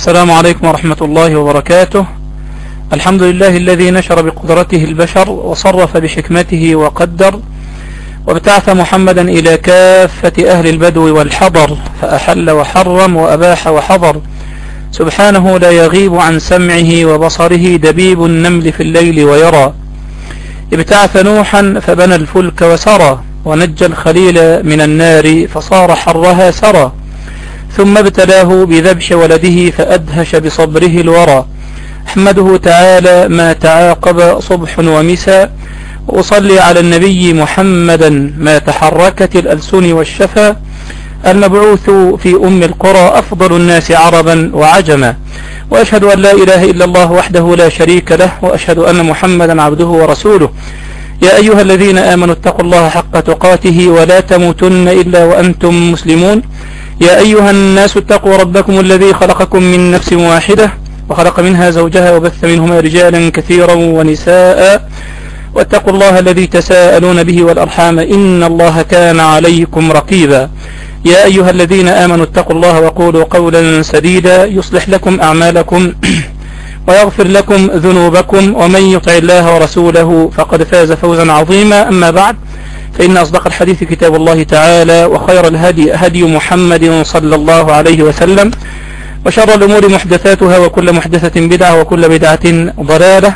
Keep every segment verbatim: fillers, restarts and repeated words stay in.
السلام عليكم ورحمة الله وبركاته. الحمد لله الذي نشر بقدرته البشر وصرف بحكمته وقدر، وابتعث محمدا إلى كافة أهل البدو والحضر، فأحل وحرم وأباح وحضر، سبحانه لا يغيب عن سمعه وبصره دبيب النمل في الليل ويرى. ابتعث نوحا فبنى الفلك وسرى، ونجى الخليل من النار فصار حرها سرى، ثم ابتلاه بذبح ولده فأدهش بصبره الورى. أحمده تعالى ما تعاقب صبح ومساء، وأصلي على النبي محمدا ما تحركت الألسن والشفا، المبعوث في أم القرى أفضل الناس عربا وعجما. وأشهد أن لا إله إلا الله وحده لا شريك له، وأشهد أن محمدا عبده ورسوله. يا أيها الذين آمنوا اتقوا الله حق تقاته ولا تموتن إلا وأنتم مسلمون. يا أيها الناس اتقوا ربكم الذي خلقكم من نفس واحدة، وخلق منها زوجها وبث منهما رجالا كثيرا ونساء، واتقوا الله الذي تساءلون به والأرحام إن الله كان عليكم رقيبا. يا أيها الذين آمنوا اتقوا الله وقولوا قولا سديدا يصلح لكم أعمالكم ويغفر لكم ذنوبكم، ومن يطع الله ورسوله فقد فاز فوزا عظيما. أما بعد، فإن أصدق الحديث كتاب الله تعالى، وخير الهدي هدي محمد صلى الله عليه وسلم، وشر الأمور محدثاتها، وكل محدثة بدعة، وكل بدعة ضلالة.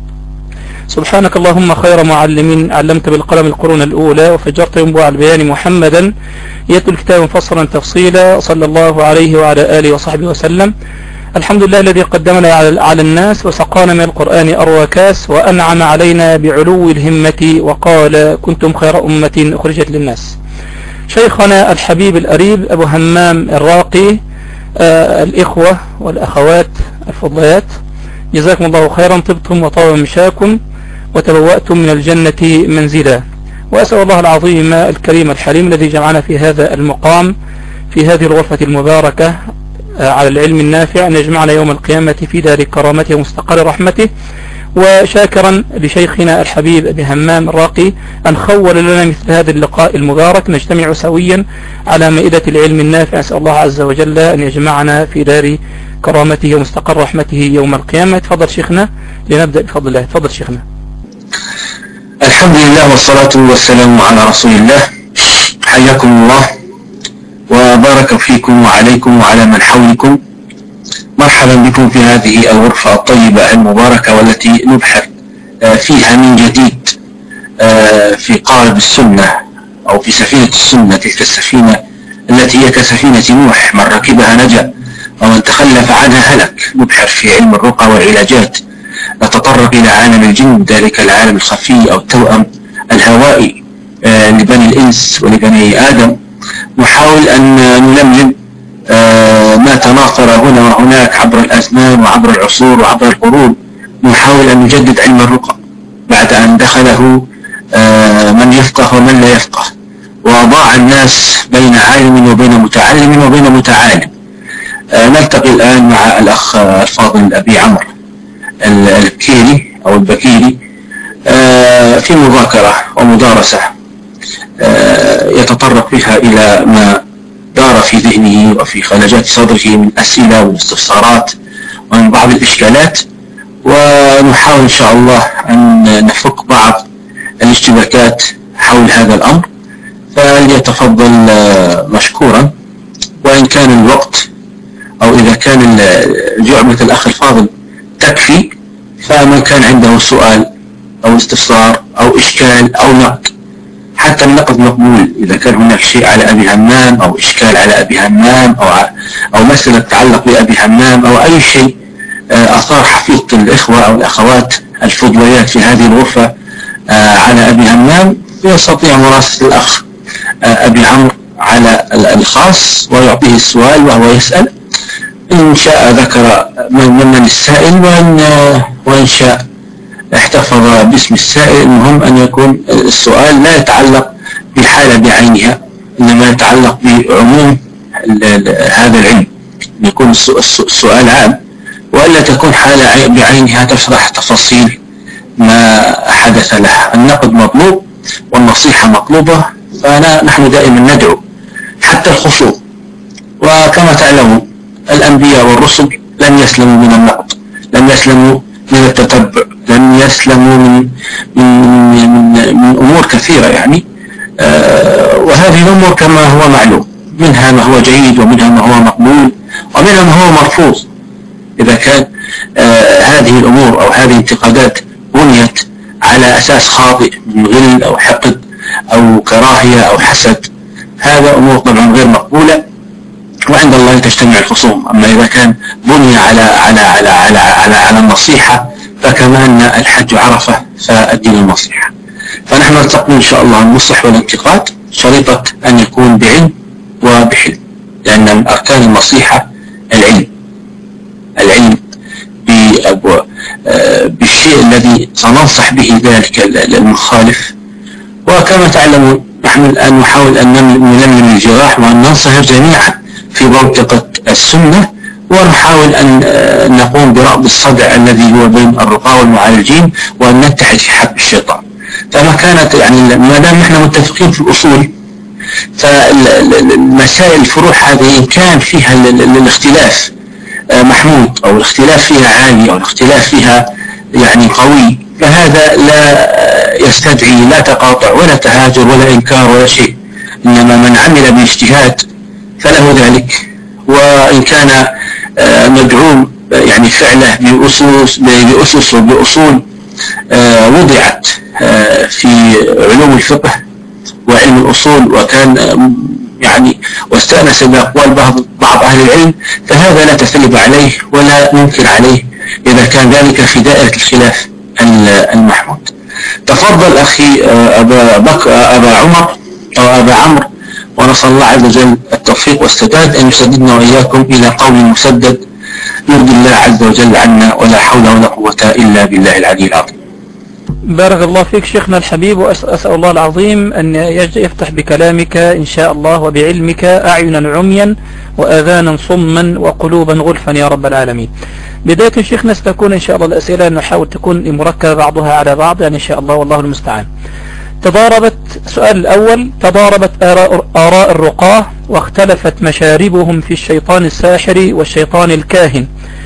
سبحانك اللهم خير معلم، علمت بالقلم القرون الأولى، وفجرت ينبوع البيان محمدا يتلو الكتاب مفصلا تفصيلا، صلى الله عليه وعلى آله وصحبه وسلم. الحمد لله الذي قدمنا على الناس وسقانا من القرآن أروى كاس، وأنعم علينا بعلو الهمة وقال كنتم خير أمة أخرجت للناس. شيخنا الحبيب الأريب أبو همام الراقي، آه الإخوة والأخوات الفضليات، جزاكم الله خيرا، طبتم وطاب مشاكم وتبوأتم من الجنة منزلا. وأسأل الله العظيم الكريم الحليم الذي جمعنا في هذا المقام في هذه الغرفة المباركة على العلم النافع أن يجمعنا يوم القيامة في دار كرامته ومستقر رحمته. وشاكرا لشيخنا الحبيب أبي همام الراقي أن خول لنا مثل هذا اللقاء المبارك، نجتمع سويا على مائدة العلم النافع. أسأل الله عز وجل أن يجمعنا في دار كرامته ومستقر رحمته يوم القيامة. تفضل شيخنا، لنبدأ بفضل الله. تفضل شيخنا. الحمد لله والصلاة والسلام على رسول الله. حياكم الله وبارك فيكم وعليكم وعلى من حولكم. مرحبا بكم في هذه الغرفة الطيبة المباركة، والتي نبحث فيها من جديد في قارب السنة أو في سفينة السنة، تلك السفينة التي هي كسفينة نوح، من ركبها نجا ومن تخلف عنها هلك. نبحث في علم الرقى والعلاجات، نتطرق إلى عالم الجن، ذلك العالم الخفي أو التوأم الهوائي لبني الإنس ولبني آدم. نحاول أن نلملم ما تناثر هنا وهناك عبر الأزمان وعبر العصور وعبر القرون. نحاول أن نجدد علم الرقى بعد أن دخله من يفقه ومن لا يفقه، وضاع الناس بين عالم وبين متعلم وبين متعالم. نلتقي الآن مع الأخ الفاضل أبي عمرو البكيري أو البكيري في مذاكرة ومدارسة يتطرق فيها إلى ما دار في ذهنه وفي خلاجات صدره من أسئلة واستفسارات ومن بعض الإشكالات، ونحاول إن شاء الله أن نفك بعض الاشتباكات حول هذا الأمر. فليتفضل مشكورا، وإن كان الوقت أو إذا كان جعبة الأخ الفاضل تكفي، فمن كان عنده سؤال أو استفسار أو إشكال أو نقد، حتى النقد مقبول إذا كان هناك شيء على أبي همام أو إشكال على أبي همام أو أو مسألة تتعلق بأبي همام أو أي شيء أثار حفيظة الإخوة أو الأخوات الفضليات في هذه الغرفة على أبي همام، يستطيع مراسلة الأخ أبي عمرو على الخاص ويعطيه السؤال وهو يسأل. إن شاء ذكر من السائل، وإن وإن شاء احتفظ باسم السائل. المهم أن يكون السؤال لا يتعلق بالحالة بعينها، إنما يتعلق بعموم هذا العلم، يكون السؤال عام، وإلا تكون حالة بعينها تشرح تفاصيل ما حدث لها. النقد مطلوب والنصيحة مطلوبة، فنحن دائما ندعو حتى الخشوع. وكما تعلمون الأنبياء والرسل لم يسلموا من النقد، لم يسلموا من التتبع، لم يسلموا من من من, من أمور كثيرة يعني. آه وهذه الأمور كما هو معلوم، منها ما هو جيد ومنها ما هو مقبول ومنها ما هو مرفوض. إذا كان آه هذه الأمور أو هذه الانتقادات بنيت على أساس خاطئ من غل أو حقد أو كراهية أو حسد، هذا أمور طبعا غير مقبولة، وعند الله تجتمع الخصوم. أما إذا كان بني على على على على على, على النصيحة، فكما أن الحج عرفة فالدين النصيحة. فنحن نتقي إن شاء الله النصح والانتقاد، شريطة أن يكون بعلم وبحلم، لأن من أركان النصيحة العلم، العلم بالشيء الذي سننصح به ذلك المخالف. وكما تعلمون نحن الآن نحاول أن نلملم الجراح وأن ننصح جميعا في بوتقة السنة، ونحاول أن نقوم برأب الصدع الذي هو بين الرقاة والمعالجين، وأن نتحد في حب الشيطان. فما كانت يعني ما دام نحن متفقين في الأصول، فالمسائل الفروع هذه إن كان فيها الاختلاف محمود أو الاختلاف فيها عالي أو الاختلاف فيها يعني قوي، فهذا لا يستدعي لا تقاطع ولا تهاجر ولا إنكار ولا شيء، إنما من عمل باجتهاد فله ذلك. وإن كان مدعوم يعني فعله بأسس بأسس وبأصول وضعت في علوم الفقه وعلم الأصول، وكان يعني واستأنس بأقوال بعض بعض أهل العلم، فهذا لا تثلب عليه ولا ننكر عليه إذا كان ذلك في دائرة الخلاف المحمود. تفضل أخي أبا بكر أبا عمر أو أبا عمرو، ونسأل الله عز وجل التوفيق والسداد، أن يسددنا وإياكم إلى قول مسدد يرضي الله عز وجل عنا، ولا حول ولا قوة إلا بالله العلي العظيم. بارك الله فيك شيخنا الحبيب، وأسأل الله العظيم أن يفتح بكلامك إن شاء الله وبعلمك أعينا عميا وآذانا صما وقلوبا غلفا يا رب العالمين. بداية شيخنا ستكون إن شاء الله الأسئلة نحاول تكون مركبة بعضها على بعض يعني إن شاء الله، والله المستعان. تضاربت السؤال الأول، تضاربت آراء, آراء الرقاة واختلفت مشاربهم في الشيطان الساحر والشيطان الكاهن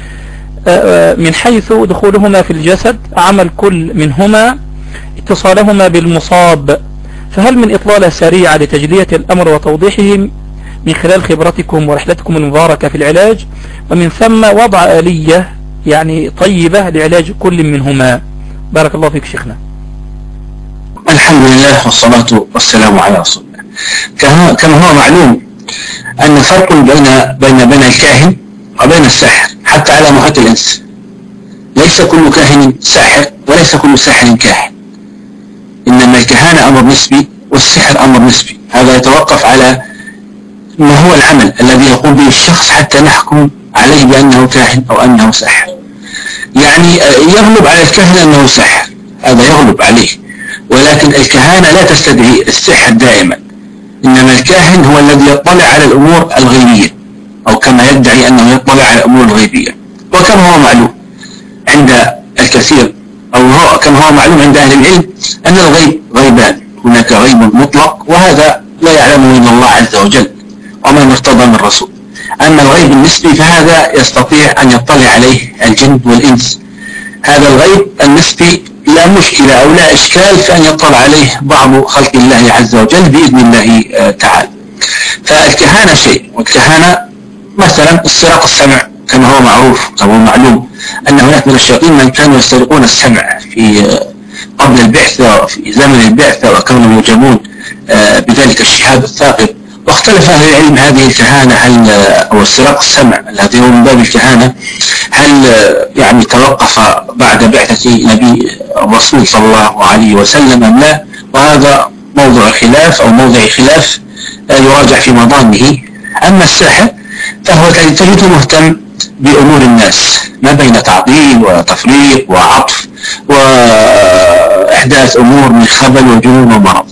من حيث دخولهما في الجسد، عمل كل منهما، اتصالهما بالمصاب، فهل من إطلالة سريعة لتجلية الأمر وتوضيحه من خلال خبرتكم ورحلتكم المباركة في العلاج، ومن ثم وضع آلية يعني طيبة لعلاج كل منهما؟ بارك الله فيك شيخنا. الحمد لله والصلاة والسلام على رسول الله. كما هو معلوم أن فرق بين بين بين الكاهن وبين الساحر حتى على محيط الإنس. ليس كل كاهن ساحر وليس كل ساحر كاهن، إنما الكهانة أمر نسبي والسحر أمر نسبي. هذا يتوقف على ما هو العمل الذي يقوم به الشخص حتى نحكم عليه بأنه كاهن أو أنه ساحر. يعني يغلب على الكاهن أنه ساحر، هذا يغلب عليه، ولكن الكهانة لا تستدعي السحر دائما، إنما الكاهن هو الذي يطلع على الأمور الغيبية، أو كما يدعي أنه يطلع على الأمور الغيبية. وكما هو معلوم عند الكثير، أو هو كما هو معلوم عند أهل العلم، أن الغيب غيبان، هناك غيب مطلق وهذا لا يعلمه إلا الله عز وجل ومن ارتضى من الرسول. أما الغيب النسبي فهذا يستطيع أن يطلع عليه الجن والإنس. هذا الغيب النسبي لا مشكلة أو لا إشكال في أن يطلع عليه بعض خلق الله عز وجل بإذن الله تعالى. فالكهانة شيء، والكهانة مثلا استراق السمع كما هو معروف كما هو معلوم أن هناك من الشياطين من كانوا يسترقون السمع في قبل البعثة وفي زمن البعثة، وكانوا يوجبون بذلك الشهاب الثاقب. واختلف أهل العلم هذه الكهانة هل أو استراق السمع الذي هو من باب الكهانة هل يعني توقف بعد بعثة نبي الرسول صلى الله عليه وسلم أم لا؟ وهذا موضوع خلاف أو موضع خلاف يراجع في مضانه. أما الساحر فهو تجده مهتم بأمور الناس ما بين تعطيل وتفريق وعطف وإحداث أمور من خبل وجنون ومرض.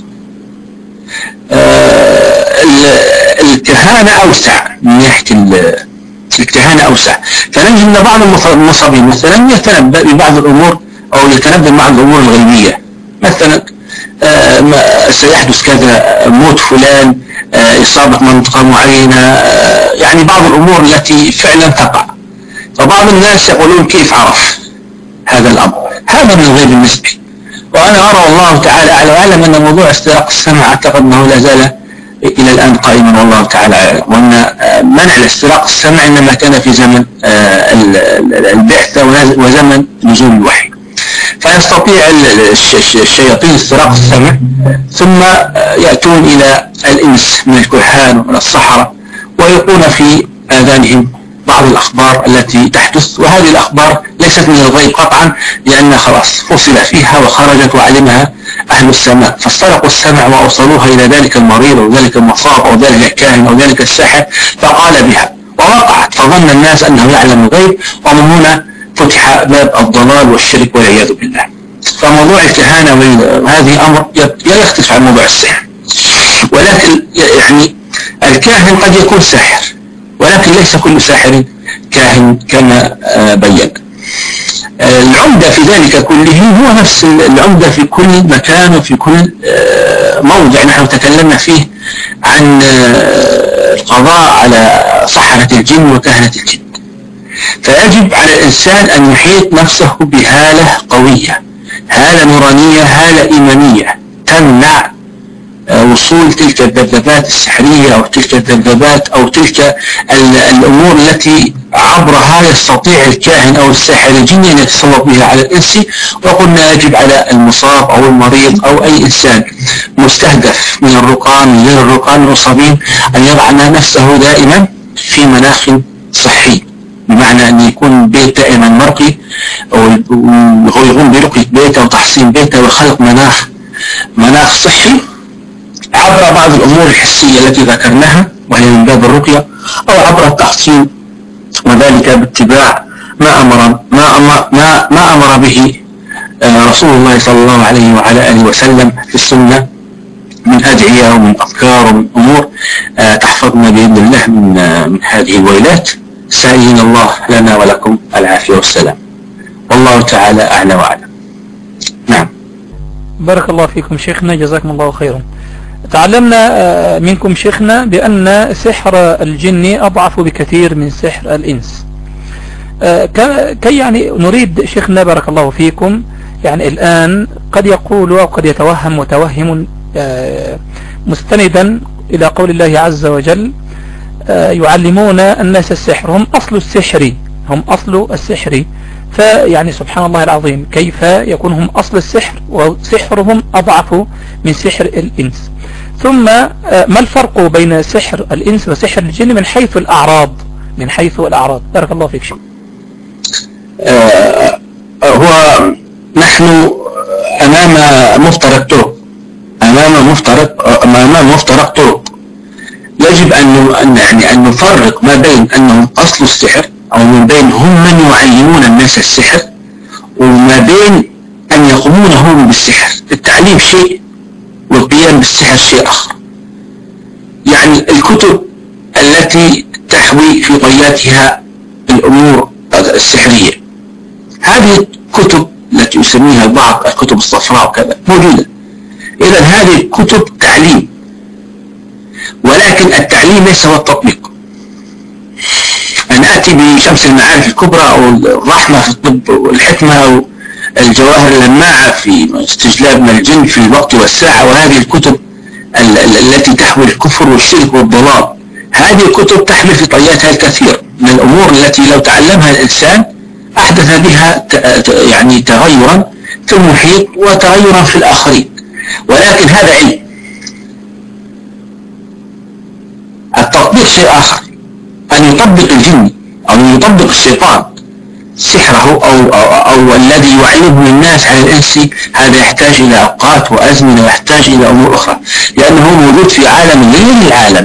الكهانة أوسع من ناحية الكهانة أوسع، فنجد أن بعض المصابين مثلا يتنبأ ببعض الأمور أو يتنبأ ببعض الأمور الغيبية، مثلا سيحدث كذا، موت فلان، إصابة منطقة معينة، يعني بعض الأمور التي فعلا تقع. فبعض الناس يقولون كيف عرف هذا الأمر؟ هذا من الغيب النسبي، وأنا أرى والله تعالى أعلم أعلم أن موضوع استراق السمع أعتقد أنه لا زال إلى الآن قائما والله تعالى أعلم، وأن منع الاستراق السمع إنما كان في زمن البعثة وزمن نزول الوحي، فيستطيع الشياطين استراق السمع ثم يأتون إلى الإنس من الكهان ومن السحرة ويلقون في آذانهم بعض الأخبار التي تحدث، وهذه الأخبار ليست من الغيب قطعا لأنها خلاص فصل فيها وخرجت وعلمها أهل السماء، فاسترقوا السمع وأوصلوها إلى ذلك المريض أو ذلك المصاب أو ذلك الكاهن أو ذلك الساحر فقال بها ووقعت، فظن الناس أنه يعلم الغيب، ومن هنا فتح باب الضلال والشرك والعياذ بالله. فموضوع الكهانة وهذه أمر يختلف عن موضوع السحر، ولكن يعني الكاهن قد يكون ساحر ولكن ليس كل ساحر كاهن كما بين. العمدة في ذلك كله هو نفس العمدة في كل مكان وفي كل موضع نحن تكلمنا فيه عن القضاء على سحرة الجن وكهنة الجن، فيجب على الإنسان أن يحيط نفسه بهالة قوية، هالة نورانية، هالة إيمانية تمنع وصول تلك الذبذبات السحرية أو تلك الذبذبات أو تلك الأمور التي عبرها يستطيع الكاهن أو الساحر الجني أن يتسلط بها على الإنس. وقلنا يجب على المصاب أو المريض أو أي إنسان مستهدف من الرقان من غير الرقان المصابين أن يضع نفسه دائما في مناخ صحي، بمعنى أن يكون بيت دائما مرقي أو يقوم برقية بيته وتحصين بيته وخلق مناخ مناخ صحي عبر بعض الأمور الحسية التي ذكرناها وهي من باب الرقية، أو عبر التحصين، وذلك باتباع ما أمر ما أمر, ما ما أمر به رسول الله صلى الله عليه وعلى آله وسلم في السنة من أدعية ومن أذكار ومن أمور تحفظنا بإذن الله من من هذه الويلات، سائلين الله لنا ولكم العافية والسلام، والله تعالى أعلى وأعلم. نعم. بارك الله فيكم شيخنا، جزاكم الله خيرا. تعلمنا منكم شيخنا بأن سحر الجن أضعف بكثير من سحر الإنس. كي يعني نريد شيخنا بارك الله فيكم، يعني الآن قد يقول أو قد يتوهم متوهم مستندا إلى قول الله عز وجل يعلمون الناس السحر، هم أصل السحر هم أصل السحر فيعني سبحان الله العظيم كيف يكون هم أصل السحر وسحرهم أضعف من سحر الإنس. ثم ما الفرق بين سحر الإنس وسحر الجن من حيث الأعراض من حيث الأعراض بارك الله فيك شيخ. آه هو نحن أمام مفترق طرق أمام مفترق أمام مفترق طرق يجب أن يعني أن نفرق ما بين أنهم أصل السحر أو من بين هم من يعلمون الناس السحر وما بين أن يقومون هم بالسحر. التعليم شيء والقيام بالسحر شيء آخر. يعني الكتب التي تحوي في طياتها الأمور السحرية، هذه الكتب التي يسميها البعض الكتب الصفراء وكذا موجودة. إذا هذه الكتب تعليم، ولكن التعليم ليس هو التطبيق. أن أتي بشمس المعارف الكبرى أو الرحمة في الطب والحكمة أو الجواهر اللماعة في استجلاب من الجن في الوقت والساعة، وهذه الكتب التي تحمل الكفر والشرك والضلال، هذه الكتب تحمل في طياتها الكثير من الأمور التي لو تعلمها الإنسان أحدث بها يعني تغيرا في المحيط وتغيرا في الآخرين، ولكن هذا علم. التطبيق شيء آخر، أن يطبق الجن أو يطبق الشيطان سحره أو, أو, أو الذي يعلمه الناس على الإنس، هذا يحتاج إلى أوقات وأزمنة ويحتاج إلى أمور أخرى، لأنه موجود في عالم غير العالم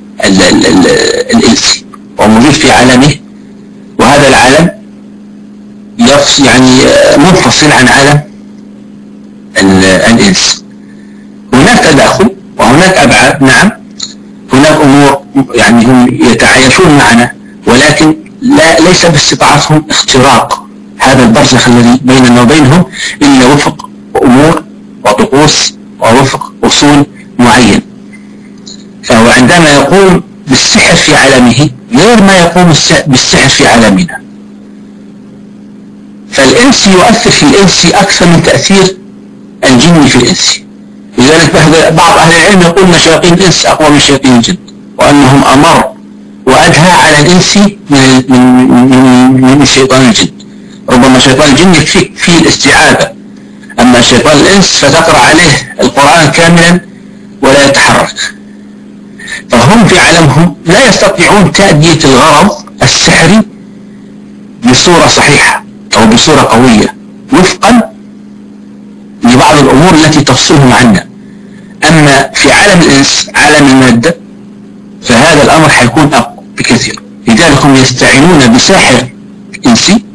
الإنسي وموجود في عالمه، وهذا العالم يعني منفصل عن عالم الإنس. هناك تداخل وهناك أبعاد، نعم هناك أمور يعني هم يتعايشون معنا، ولكن لا ليس باستطاعتهم اختراق هذا البرزخ الذي بيننا وبينهم إلا وفق أمور وطقوس ووفق أصول معين. فهو عندما يقوم بالسحر في عالمه غير ما يقوم بالسحر في عالمنا، فالإنسي يؤثر في الإنسي أكثر من تأثير الجن في الإنسي. لذلك بعض أهل العلم يقول أن شياطين الإنس أقوى من شياطين الجن، وأنهم أمر وأدهى على الإنسي من من من شيطان الجن. ربما شيطان الجن يكفيك في الاستعاذة، أما شيطان الإنس فتقرأ عليه القرآن كاملا ولا يتحرك. فهم في عالمهم لا يستطيعون تأدية الغرض السحري بصورة صحيحة أو بصورة قوية وفقا لبعض الأمور التي تفصلهم عنا. أما في عالم الإنس عالم المادة فهذا الأمر حيكون أقوى بكثير. لذلك هم يستعينون بساحر إنسي،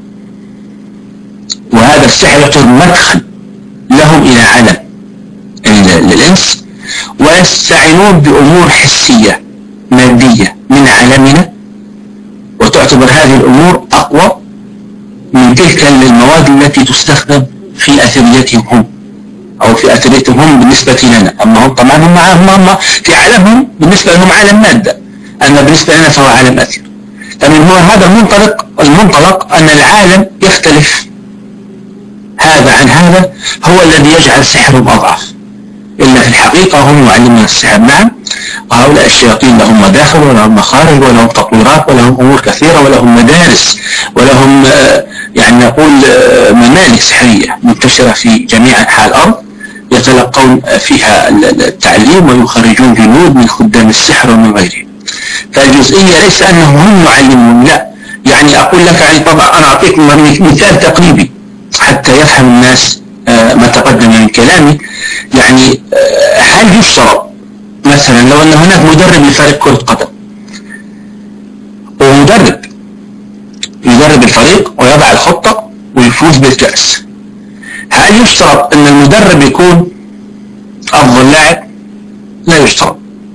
وهذا السحر يعتبر مدخل لهم إلى عالم الإنس، ويستعينون بأمور حسية مادية من عالمنا، وتعتبر هذه الأمور أقوى من تلك المواد التي تستخدم في أثريتهم هم أو في أثريتهم هم بالنسبة لنا. أما هم طبعا هم, هم في عالمهم بالنسبة لهم عالم مادة، أما بالنسبة لنا فهو عالم أثر. فمن هو هذا المنطلق المنطلق أن العالم يختلف هذا عن هذا هو الذي يجعل سحرهم أضعف. إلا في الحقيقة هم يعلمون السحر نعم، وهؤلاء الشياطين لهم مداخل ولهم مخارج ولهم تطويرات ولهم أمور كثيرة ولهم مدارس ولهم يعني نقول ممالك سحرية منتشرة في جميع أنحاء الأرض يتلقون فيها التعليم ويخرجون جنود من خدام السحر ومن غيره. فالجزئية ليس أنهم هم يعلمون، لا، يعني أقول لك يعني طبعا أنا أعطيك مثال تقريبي حتى يفهم الناس ما تقدم من كلامي. يعني هل يشترط مثلا لو أن هناك مدرب لفريق كرة قدم ومدرب يدرب الفريق ويضع الخطة ويفوز بالكأس، هل يشترط أن المدرب يكون أفضل لاعب؟ لا يشترط.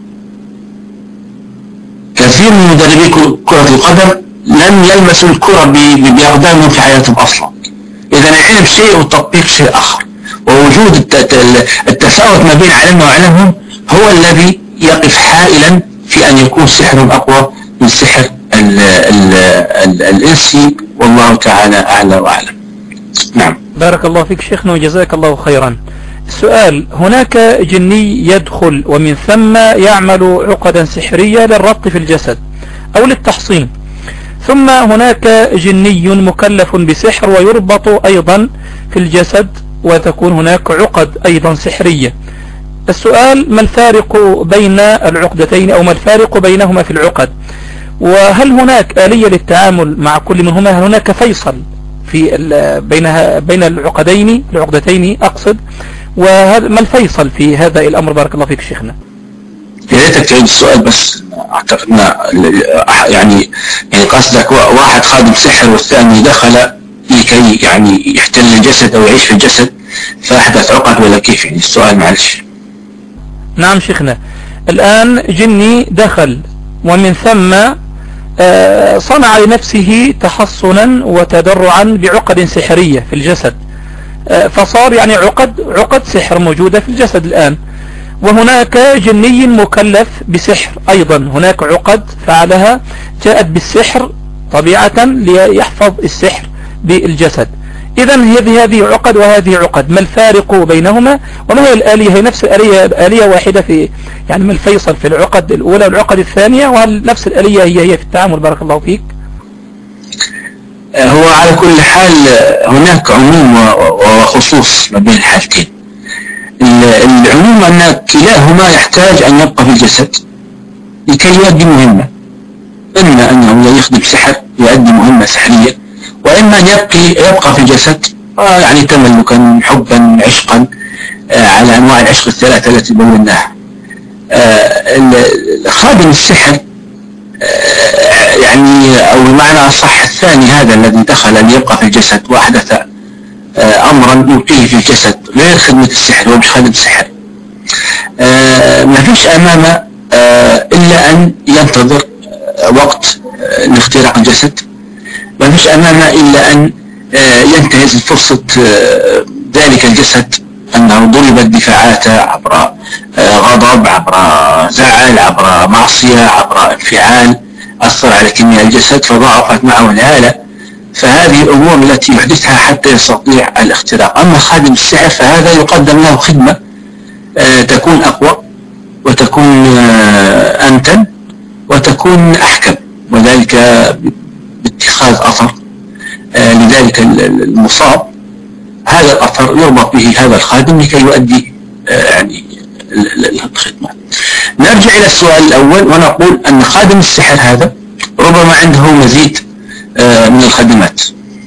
كثير من مدربي كرة القدم لم يلمسوا الكرة بأقدامهم في حياتهم أصلا. إذا العلم شيء والتطبيق شيء آخر، ووجود التفاوت ما بين علمنا وعلمهم هو الذي يقف حائلا في أن يكون سحر أقوى من سحر ال ال ال الإنسي، والله تعالى أعلى وأعلم. نعم. بارك الله فيك شيخنا وجزاك الله خيرا. السؤال: هناك جني يدخل ومن ثم يعمل عقدا سحرية للربط في الجسد أو للتحصين، ثم هناك جني مكلف بسحر ويربط أيضا في الجسد وتكون هناك عقد أيضا سحرية. السؤال: ما الفارق بين العقدتين أو ما الفارق بينهما في العقد؟ وهل هناك آلية للتعامل مع كل منهما؟ هل هناك فيصل في بينها بين العقدين العقدتين أقصد، وهذا ما الفيصل في هذا الأمر؟ بارك الله فيك شيخنا. يا ريتك تعيد السؤال بس. أعتقد يعني يعني قصدك واحد خادم سحر والثاني دخل لكي يعني يحتل الجسد أو يعيش في الجسد فأحدث عقد، ولا كيف يعني السؤال؟ معلش. نعم شيخنا، الآن جني دخل ومن ثم صنع لنفسه تحصنا وتدرعا بعقد سحرية في الجسد، فصار يعني عقد عقد سحر موجودة في الجسد الآن. وهناك جني مكلف بسحر أيضا، هناك عقد فعلها جاءت بالسحر طبيعة ليحفظ السحر بالجسد. إذا هذه هذه عقد وهذه عقد، ما الفارق بينهما وما هي الآلية؟ هي نفس الآلية، آلية واحدة في يعني ما الفيصل في العقد الأولى والعقد الثانية، وهل نفس الآلية هي هي في التعامل؟ بارك الله فيك. هو على كل حال هناك عموم وخصوص ما بين الحالتين. العموم أن كلاهما يحتاج أن يبقى في الجسد لكي يؤدي مهمة، إما أنه يخدم سحر يؤدي مهمة سحرية، وإما أن يبقي يبقى في الجسد يعني تملكا حبا عشقا على أنواع العشق الثلاثة التي بيناها. خادم السحر يعني أو بمعنى أصح الثاني هذا الذي دخل ليبقى في الجسد وأحدث أمرا يلقيه في الجسد غير خدمة السحر ومش خادم السحر، ما فيش أمامه إلا أن ينتظر وقت لاختراق الجسد، ما فيش أمامه إلا أن ينتهز فرصة ذلك الجسد أنه ضربت دفاعاته عبر غضب، عبر زعل، عبر معصية، عبر انفعال أثر على كيمياء الجسد فضاعفت معه الهالة، فهذه الأمور التي يحدثها حتى يستطيع الاختراق. أما خادم السحر فهذا يقدم له خدمة تكون أقوى وتكون أمتن وتكون أحكم، وذلك باتخاذ أثر لذلك المصاب، هذا الأثر يربط به هذا الخادم لكي يؤدي يعني الخدمة. نرجع إلى السؤال الأول ونقول أن خادم السحر هذا ربما عنده مزيد من الخدمات،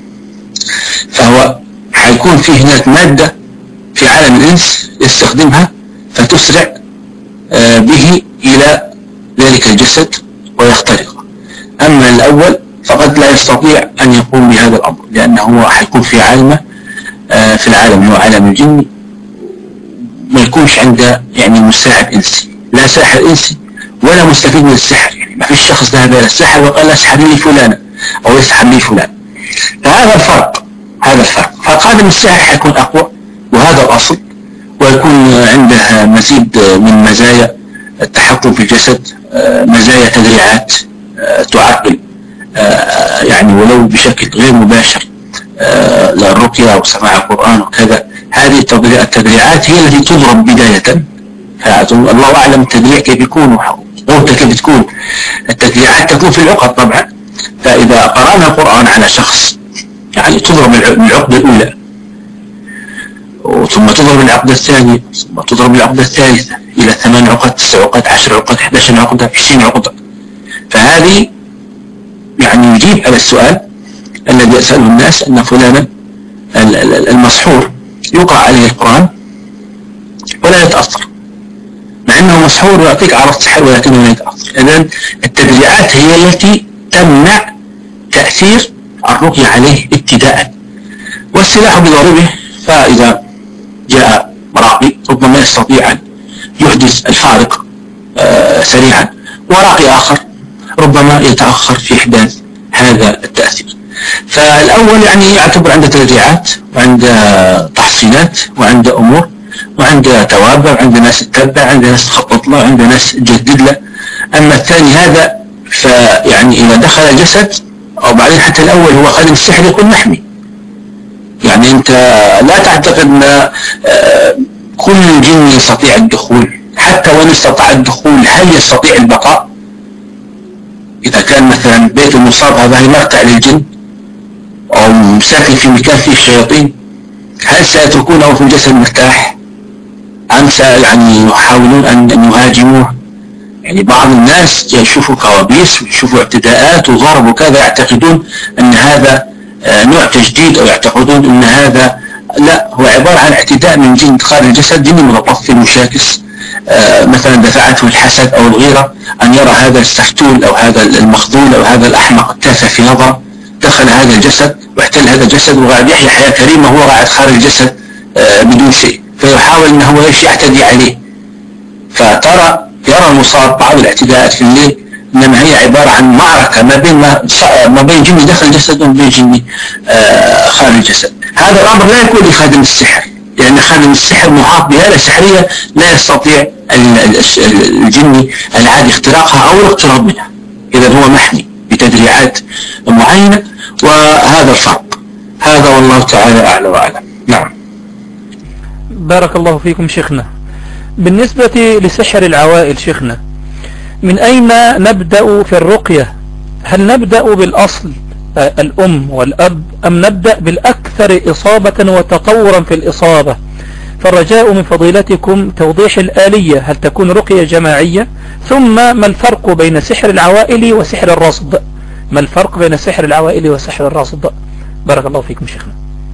فهو حيكون فيه هناك مادة في عالم الإنس يستخدمها فتسرع به إلى ذلك الجسد ويخترقه. أما الأول فقد لا يستطيع أن يقوم بهذا الأمر، لأنه هو حيكون في عالمه في العالم هو عالم الجن، ما يكونش عنده يعني مساعد إنسي، لا ساحر إنسي ولا مستفيد من السحر. يعني ما فيش شخص ذهب إلى السحر وقال اسحر لي فلان أو يسحر لي فلان. فهذا الفرق، هذا الفرق. فخادم السحر حيكون أقوى وهذا الأصل، ويكون عنده مزيد من مزايا التحكم في الجسد، مزايا تدريعات تعقل يعني ولو بشكل غير مباشر للرقية أو سماع القرآن وكذا. هذه التدريعات هي التي تضرب بداية، الله أعلم التدريع كيف يكون وقوته كيف تكون. التدريعات تكون في العقد طبعا، فإذا قرأنا القرآن على شخص يعني تضرب العقدة الأولى، ثم تضرب العقدة الثانية، ثم تضرب العقدة الثالثة إلى ثمان عقد، تسع عقد، عشر عقد، أحد عشر عقدة، عشرين عقدة. فهذه يعني يجيب على السؤال الذي يسأله الناس أن فلانا المسحور يقرأ عليه القرآن ولا يتأثر، مع أنه مسحور ويعطيك عرض سحر ولكنه لا يتأثر. إذن التدريعات هي التي تمنع تأثير الرقية عليه ابتداء. والسلاح بضربه، فإذا جاء راقي ربما يستطيع أن يحدث الفارق آه سريعا، وراقي آخر ربما يتأخر في إحداث هذا التأثير. فالأول يعني يعتبر عنده تدريعات وعنده تحصيلات وعنده أمور وعنده توابع وعنده ناس تتبع، عنده ناس تخطط له، عنده ناس تجدد له. أما الثاني هذا فيعني إذا دخل الجسد أو بعدين حتى الأول هو خادم السحر يكون محمي. يعني أنت لا تعتقد أن كل جن يستطيع الدخول، حتى وإن استطاع الدخول هل يستطيع البقاء؟ إذا كان مثلا بيت المصاب هذا مرتع للجن أو ساكن في مكان فيه الشياطين، هل سيتركونه في الجسد مرتاح أم يعني يحاولون أن يهاجموه؟ يعني بعض الناس يشوفوا كوابيس ويشوفوا اعتداءات وضرب وكذا، يعتقدون أن هذا نوع تجديد أو يعتقدون أن هذا لا، هو عبارة عن اعتداء من جن خارج الجسد، جن متطفل مشاكس مثلا دفعته الحسد أو الغيرة أن يرى هذا السفتول أو هذا المخذول أو هذا الأحمق التافه في نظر دخل هذا الجسد واحتل هذا الجسد وقاعد يحيا حياة كريمة وهو قاعد خارج الجسد بدون شيء، فيحاول أنه ايش يعتدي عليه. فترى يرى المصاب بعض الاعتداءات في الليل إنما هي عبارة عن معركة ما بين ما بين جن داخل الجسد وما بين جن خارج الجسد. هذا الأمر لا يكون لخادم السحر، لأن يعني خادم السحر محاط بآلة سحرية لا يستطيع الجن العادي اختراقها أو الاقتراب منها، إذا هو محمي بتدريعات معينة. وهذا الفرق، هذا والله تعالى أعلى وأعلم. نعم. بارك الله فيكم شيخنا. بالنسبة لسحر العوائل شيخنا، من أين نبدأ في الرقية؟ هل نبدأ بالأصل الأم والأب أم نبدأ بالأكثر إصابة وتطورا في الإصابة؟ فالرجاء من فضيلتكم توضيح الآلية، هل تكون رقية جماعية؟ ثم ما الفرق بين سحر العوائل وسحر الرصد؟ ما الفرق بين سحر العوائل وسحر الرصد؟ بارك الله فيكم شيخنا.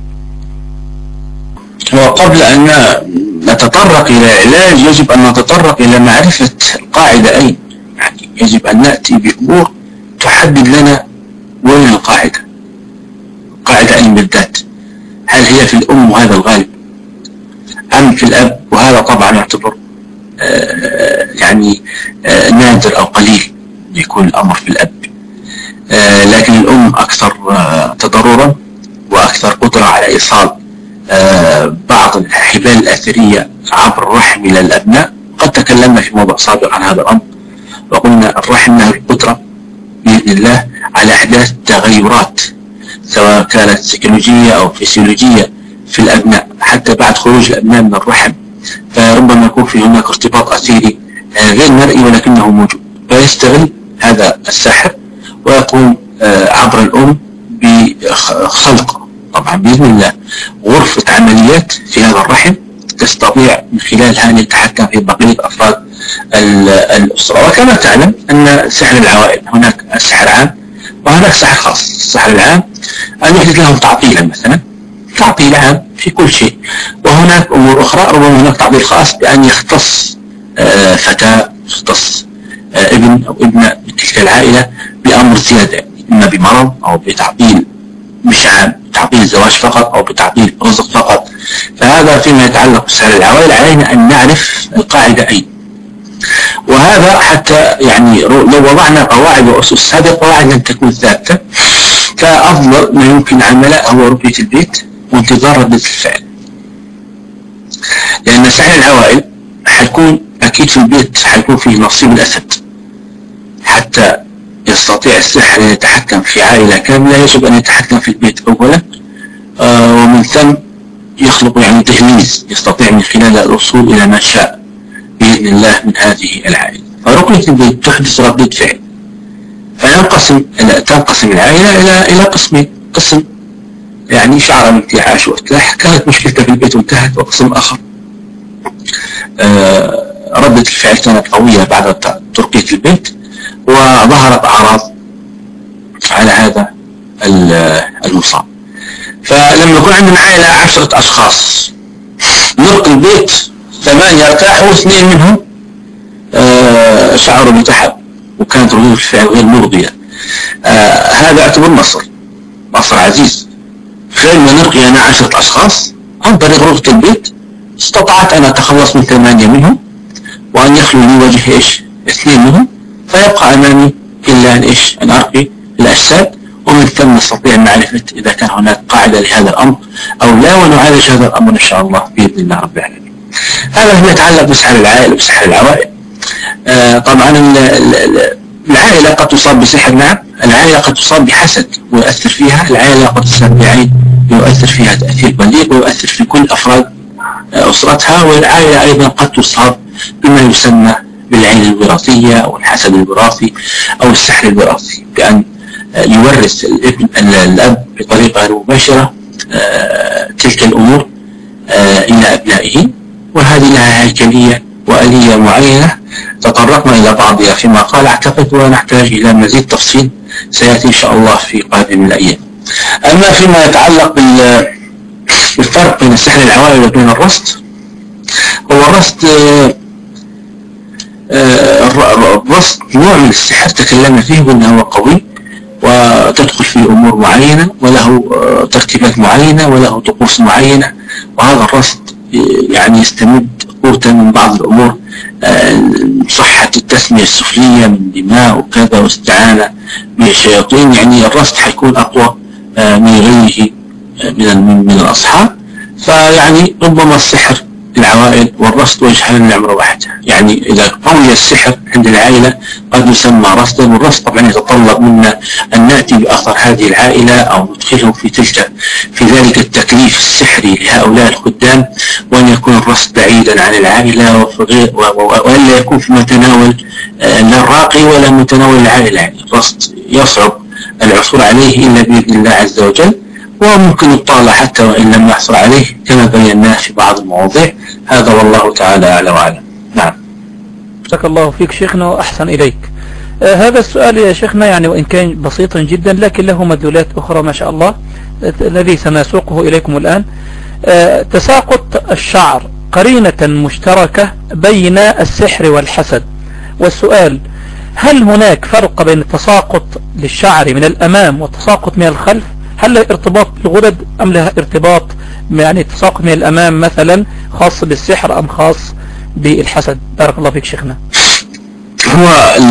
وقبل أن نتطرق إلى علاج يجب أن نتطرق إلى معرفة القاعدة أين، يعني يجب أن نأتي بأمور تحدد لنا وين القاعدة. القاعدة أين بالذات؟ هل هي في الأم وهذا الغالب أم في الأب؟ وهذا طبعا يعتبر آه يعني آه نادر أو قليل يكون الأمر في الأب، آه لكن الأم أكثر آه تضررا وأكثر قدرة على إيصال آه بعض الحبال الأثرية عبر الرحم إلى الأبناء. قد تكلمنا في موضوع سابق عن هذا الأمر وقلنا الرحم له القدرة بإذن الله على إحداث تغيرات سواء كانت سيكولوجية أو فسيولوجية في الأبناء حتى بعد خروج الأبناء من الرحم، فربما يكون في هناك ارتباط أسيري غير مرئي ولكنه موجود، فيستغل هذا الساحر ويقوم عبر الأم بخلق طبعا بإذن الله غرفة عمليات في هذا الرحم تستطيع من خلالها أن يتحكم في بقية أفراد الأسرة. وكما تعلم أن سحر العوائل هناك السحر عام وهناك سحر خاص. السحر العام أن يحدث لهم تعطيلا مثلا، تعطيل عام في كل شيء، وهناك أمور أخرى ربما هناك تعطيل خاص بأن يختص فتاة، يختص ابن أو ابنة من تلك العائلة بأمر زيادة، إما بمرض أو بتعطيل مش عام، بتعطيل الزواج فقط أو بتعطيل الرزق فقط. فهذا فيما يتعلق بسحر العوائل علينا أن نعرف القاعدة أين، وهذا حتى يعني لو وضعنا قواعد وأسس، هذه القواعد لن تكون ثابتة، فأفضل ما يمكن عمله هو رؤية البيت وانتظار ردة الفعل، لأن سحر العوائل حيكون أكيد في البيت حيكون فيه نصيب الأسد. حتى يستطيع السحر أن يتحكم في عائلة كاملة يجب أن يتحكم في البيت أولا، آه ومن ثم يخلق يعني تهليز يستطيع من خلال الوصول إلى ما شاء بإذن الله من هذه العائلة. فرقية البيت تحدث ردة فعل، فينقسم تنقسم العائلة إلى إلى قسمين، قسم يعني شعر بانتعاش وارتاح كانت مشكلته في البيت وانتهت، وقسم آخر آه ردة الفعل كانت قوية بعد ترقية البيت وظهرت أعراض على هذا المصاب. فلما يكون عندنا عائلة عشرة أشخاص نرقي البيت ثمانية ارتاحوا واثنين منهم آه شعروا بتعب وكانت ردود الفعل غير مرضية، آه هذا اعتبر نصر نصر عزيز. خير ما نرقي أنا عشرة أشخاص عن طريق رقية البيت استطعت أن أتخلص من ثمانية منهم وأن يخلو لي وجه إيش اثنين منهم، فيبقى أمامي إلا أن إيش أن أرقي الأجساد، ومن ثم نستطيع معرفة إذا كان هناك قاعدة لهذا الأمر أو لا، ونعالج هذا الأمر إن شاء الله بإذن الله رب العالمين. هذا فيما يتعلق بسحر العائل وبسحر العوائل. آه طبعا العائلة قد تصاب بسحر، نعم، العائلة قد تصاب بحسد ويؤثر فيها، العائلة قد تصاب بعين يؤثر فيها تأثير بليغ ويؤثر في كل أفراد أسرتها، والعائلة أيضا قد تصاب بما يسمى بالعين الوراثية أو الحسد الوراثي أو السحر الوراثي، بأن يورث الابن الأب بطريقة غير مباشرة تلك الأمور إلى أبنائه، وهذه لها هيكلية وآلية معينة تطرقنا إلى بعضها فيما قال أعتقد، ونحتاج إلى مزيد تفصيل سيأتي إن شاء الله في قادم الأيام. أما فيما يتعلق بالفرق بين السحر العوائل وبين الرصد، هو الرصد الرصد نوع من السحر تكلمنا فيه وأنه هو قوي وتدخل فيه أمور معينة وله ترتيبات معينة وله طقوس معينة، وهذا الرصد يعني يستمد قوة من بعض الأمور، صحة التسمية السفلية من دماء وكذا واستعانة بالشياطين، يعني الرصد حيكون أقوى من غيره من من الأصحاب. فيعني ربما السحر العوائل والرصد وجهان لعمر واحد، يعني إذا قوي السحر عند العائلة قد يسمى رصدا، والرصد طبعا يتطلب منا أن نأتي بأثر هذه العائلة أو ندخلهم في تلك في ذلك التكليف السحري لهؤلاء الخدام، وأن يكون الرصد بعيدا عن العائلة وألا يكون في متناول لا الراقي ولا متناول العائلة، يعني الرصد يصعب العثور عليه إلا بإذن الله عز وجل، وممكن يطالع حتى وإن لم يحصل عليه كما بيناه في بعض المواضيع. هذا والله تعالى أعلى وأعلم. نعم. جزاك الله فيك شيخنا وأحسن إليك. آه هذا السؤال يا شيخنا يعني وإن كان بسيطا جدا لكن له مدلولات أخرى ما شاء الله الذي سنسوقه إليكم الآن. آه تساقط الشعر قرينة مشتركة بين السحر والحسد، والسؤال هل هناك فرق بين التساقط للشعر من الأمام والتساقط من الخلف؟ هل له ارتباط بالغدد أم لها ارتباط يعني التساقط من الأمام مثلا خاص بالسحر أم خاص بالحسد؟ بارك الله فيك شيخنا. هو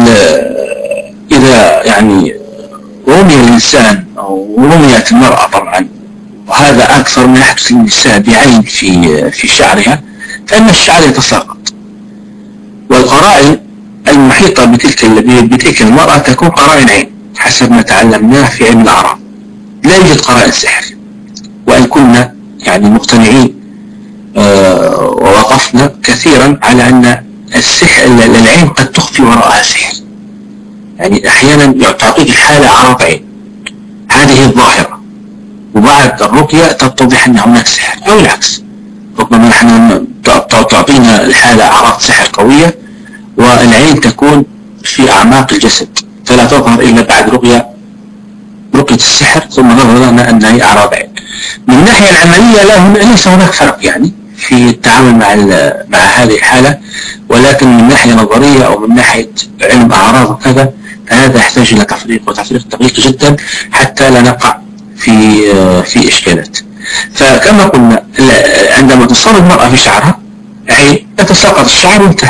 إذا يعني رمي الإنسان أو رميت المرأة طبعا، وهذا أكثر ما يحدث للنساء بعين في في شعرها، فإن الشعر يتساقط، والقرائن المحيطة بتلك بتلك المرأة تكون قرائن عين حسب ما تعلمناه في علم الأعراض. لا يوجد قرائن سحر، وإن كنا يعني مقتنعين آه ووقفنا كثيرا على أن السحر العين قد تخفي وراءها سحر. يعني أحيانا تعطيك الحالة عرض عين، هذه الظاهرة، وبعد الرقية تتضح أن هناك سحر، أو العكس، ربما نحن تعطينا الحالة أعراض سحر قوية والعين تكون في أعماق الجسد فلا تظهر إلا بعد رقية رقية السحر ثم نظهر لنا أنها هي أعراض عين. من الناحية العملية لا هنا ليس هناك فرق يعني في التعامل مع مع هذه الحالة، ولكن من ناحية نظرية أو من ناحية علم أعراض وكذا فهذا يحتاج إلى تفريق وتفريق دقيق جدا حتى لا نقع في في إشكالات. فكما قلنا عندما تصاب المرأة في شعرها عين يتساقط الشعر وانتهى.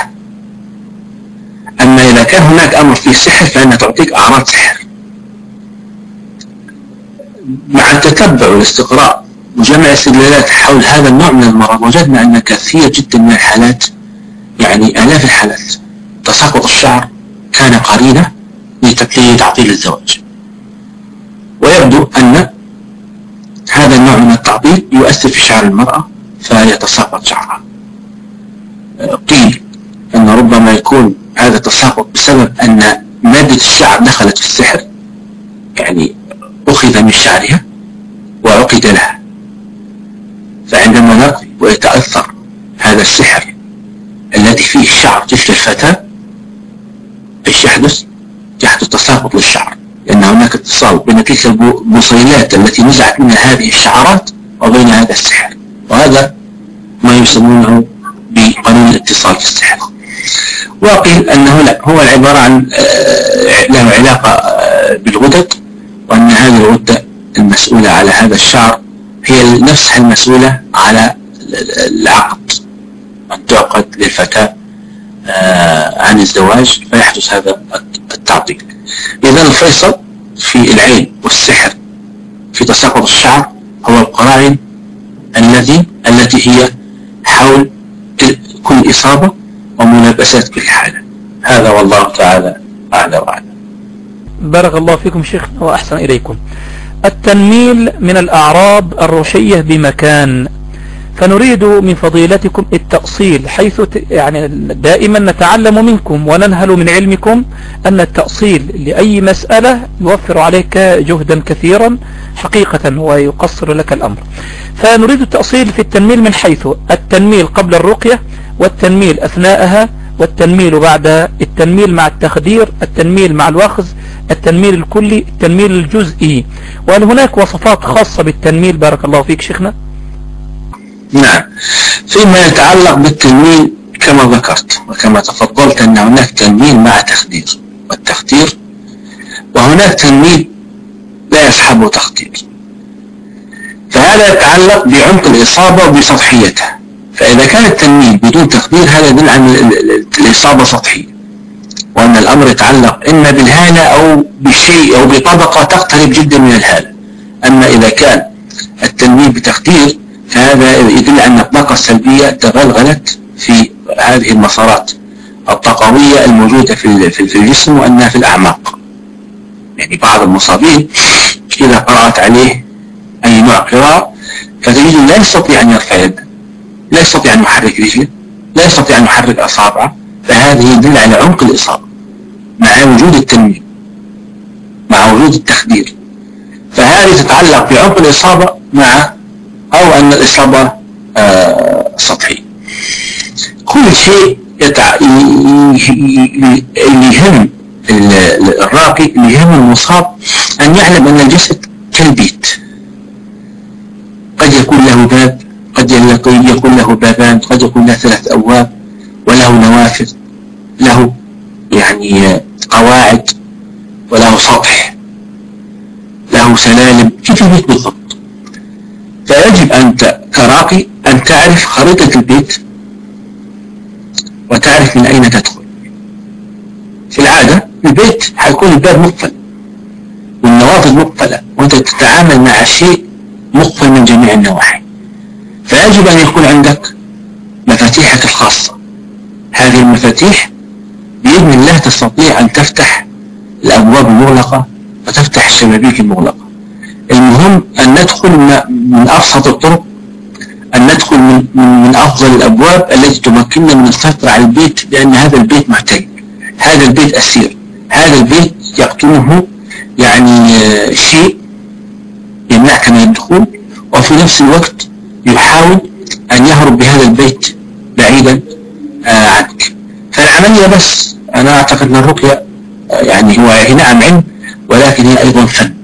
أما إذا كان هناك أمر فيه سحر فإنها تعطيك أعراض سحر. مع التتبع والاستقراء وجمع استدلالات حول هذا النوع من المرض وجدنا أن كثير جدا من الحالات، يعني آلاف الحالات، تساقط الشعر كان قرينة لتعطيل الزواج. ويبدو أن هذا النوع من التعطيل يؤثر في شعر المرأة فيتساقط شعرها. قيل أن ربما يكون هذا التساقط بسبب أن مادة الشعر دخلت في السحر، يعني أخذ من شعرها وعقد لها، فعندما نرقي ويتأثر هذا السحر الذي فيه شعر تلك الفتاة ايش يحدث؟ يحدث تساقط للشعر، لأن هناك اتصال بين تلك البصيلات التي نزعت منها هذه الشعرات وبين هذا السحر، وهذا ما يسمونه بقانون الاتصال في السحر. وقيل أنه لا، هو عبارة عن له علاقة بالغدد، وأن هذه الغدة المسؤولة على هذا الشعر هي نفسها المسؤولة على العقد، أن تعقد للفتاة عن الزواج فيحدث هذا التعطيل. إذا الفيصل في العين والسحر في تساقط الشعر هو القرائن الذي التي هي حول كل إصابة وملابسات كل حالة. هذا والله تعالى أعلى وأعلى. بارك الله فيكم شيخنا وأحسن إليكم. التنميل من الأعراض الروحية بمكان، فنريد من فضيلتكم التأصيل، حيث يعني دائما نتعلم منكم وننهل من علمكم أن التأصيل لأي مسألة يوفر عليك جهدا كثيرا حقيقة ويقصر لك الأمر. فنريد التأصيل في التنميل من حيث التنميل قبل الرقية، والتنميل أثناءها، والتنميل بعد، التنميل مع التخدير، التنميل مع الوخز، التنميل الكلي، التنميل الجزئي، وهل هناك وصفات خاصة بالتنميل؟ بارك الله فيك شيخنا. نعم، فيما يتعلق بالتنميل كما ذكرت وكما تفضلت أن هناك تنميل مع تخدير والتخدير، وهناك تنميل لا يصحبه تخدير، فهذا يتعلق بعمق الإصابة وبسطحيتها. فإذا كان التنميل بدون تخدير هذا يدل عن الإصابة سطحية، وأن الأمر يتعلق إما بالهالة أو بشيء أو بطبقة تقترب جدا من الهالة. أما إذا كان التنميل بتخدير فهذا يدل أن الطاقة السلبية تغلغلت في هذه المسارات الطاقوية الموجودة في الجسم وأنها في الأعماق. يعني بعض المصابين إذا قرأت عليه أي نوع قراءة فتجد لا يستطيع أن يرفع يده، لا يستطيع أن يحرك رجله، لا يستطيع أن يحرك أصابعه، فهذه يدل على عمق الإصابة مع وجود التنميل مع وجود التخدير. فهذه تتعلق بعمق الإصابة مع أو أن الإصابة آه سطحية. كل شيء يتع... اللي يهم الراقي، اللي يهم المصاب أن يعلم أن الجسد كالبيت، قد يكون له باب، قد يكون له بابان، قد يكون له ثلاث أبواب، وله نوافذ، له يعني قواعد، وله سطح، له سلالم، كيف البيت بالضبط. فيجب أنت كراقي أن تعرف خريطة البيت وتعرف من أين تدخل. في العادة البيت حيكون الباب مقفل والنوافذ مقفلة وأنت تتعامل مع شيء مقفل من جميع النواحي، فيجب أن يكون عندك مفاتيحك الخاصة. هذه المفاتيح بإذن الله تستطيع أن تفتح الأبواب المغلقة وتفتح الشبابيك المغلقة. المهم أن ندخل من أبسط الطرق، أن ندخل من, من أفضل الأبواب التي تمكننا من السيطرة على البيت، لأن هذا البيت محتاج، هذا البيت أسير، هذا البيت يقتله يعني شيء يمنعك من الدخول، وفي نفس الوقت يحاول أن يهرب بهذا البيت بعيدا عنك. فالعملية بس أنا أعتقد أن الرقية يعني هو نعم علم، ولكن هي أيضا فن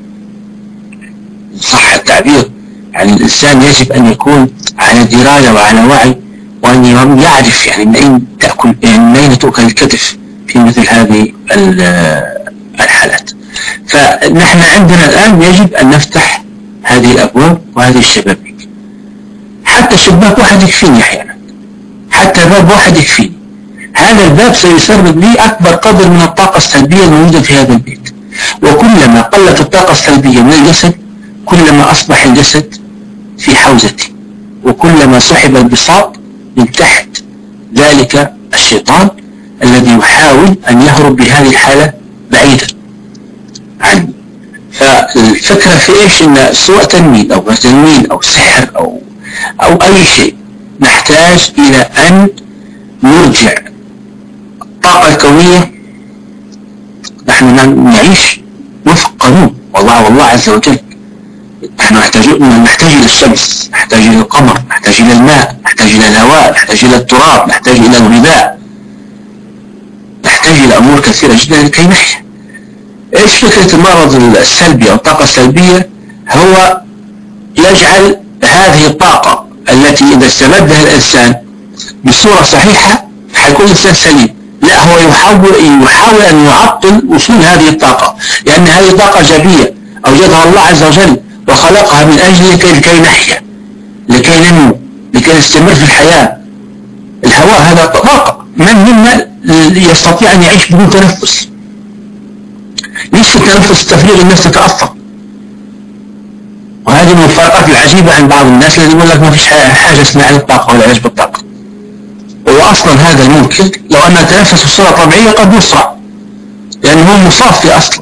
صح التعبير. يعني الإنسان يجب أن يكون على دراية وعلى وعي، وأن يعرف يعني من أين تأكل، يعني من أين تؤكل الكتف في مثل هذه الحالات. فنحن عندنا الآن يجب أن نفتح هذه الأبواب وهذه الشبابيك. حتى شباك واحد يكفيني أحيانا، حتى باب واحد يكفيني. هذا الباب سيسرب لي أكبر قدر من الطاقة السلبية الموجودة في هذا البيت، وكلما قلت الطاقة السلبية من الجسد كلما أصبح الجسد في حوزتي، وكلما سحب البساط من تحت ذلك الشيطان الذي يحاول أن يهرب بهذه الحالة بعيدا عني. فالفكرة في إيش؟ إن سواء تنميل أو تنميل أو سحر أو أو أي شيء، نحتاج إلى أن نرجع الطاقة الكونية. نحن نعيش وفق قانون والله والله عز وجل. نحن نحتاج نحتاج إلى الشمس، نحتاج إلى القمر، نحتاج إلى الماء، نحتاج إلى الهواء، نحتاج إلى التراب، نحتاج إلى الغذاء، نحتاج إلى أمور كثيرة جدا لكي نحيا. إيش فكرة المرض السلبي أو الطاقة السلبية؟ هو يجعل هذه الطاقة التي إذا استمدها الإنسان بصورة صحيحة حيكون الإنسان سليم. لا، هو يحاول يحاول أن يعطل وصول هذه الطاقة، لأن هذه طاقة جبية أوجدها الله عز وجل وخلقها من أجل لكي, لكي نحيا، لكي ننمو، لكي نستمر في الحياة. الهواء هذا طاقة، من منا يستطيع أن يعيش بدون تنفس؟ ليش التنفس التفريغ الناس تتأثر؟ وهذه من الفرقات العجيبة عند بعض الناس الذي يقول لك ما فيش حاجة اسمها عن الطاقة ولا علاج بالطاقة. وأصلا هذا الممكن لو أن التنفس بصورة طبيعية قد يسرع، لأنه هو مصافي أصلا.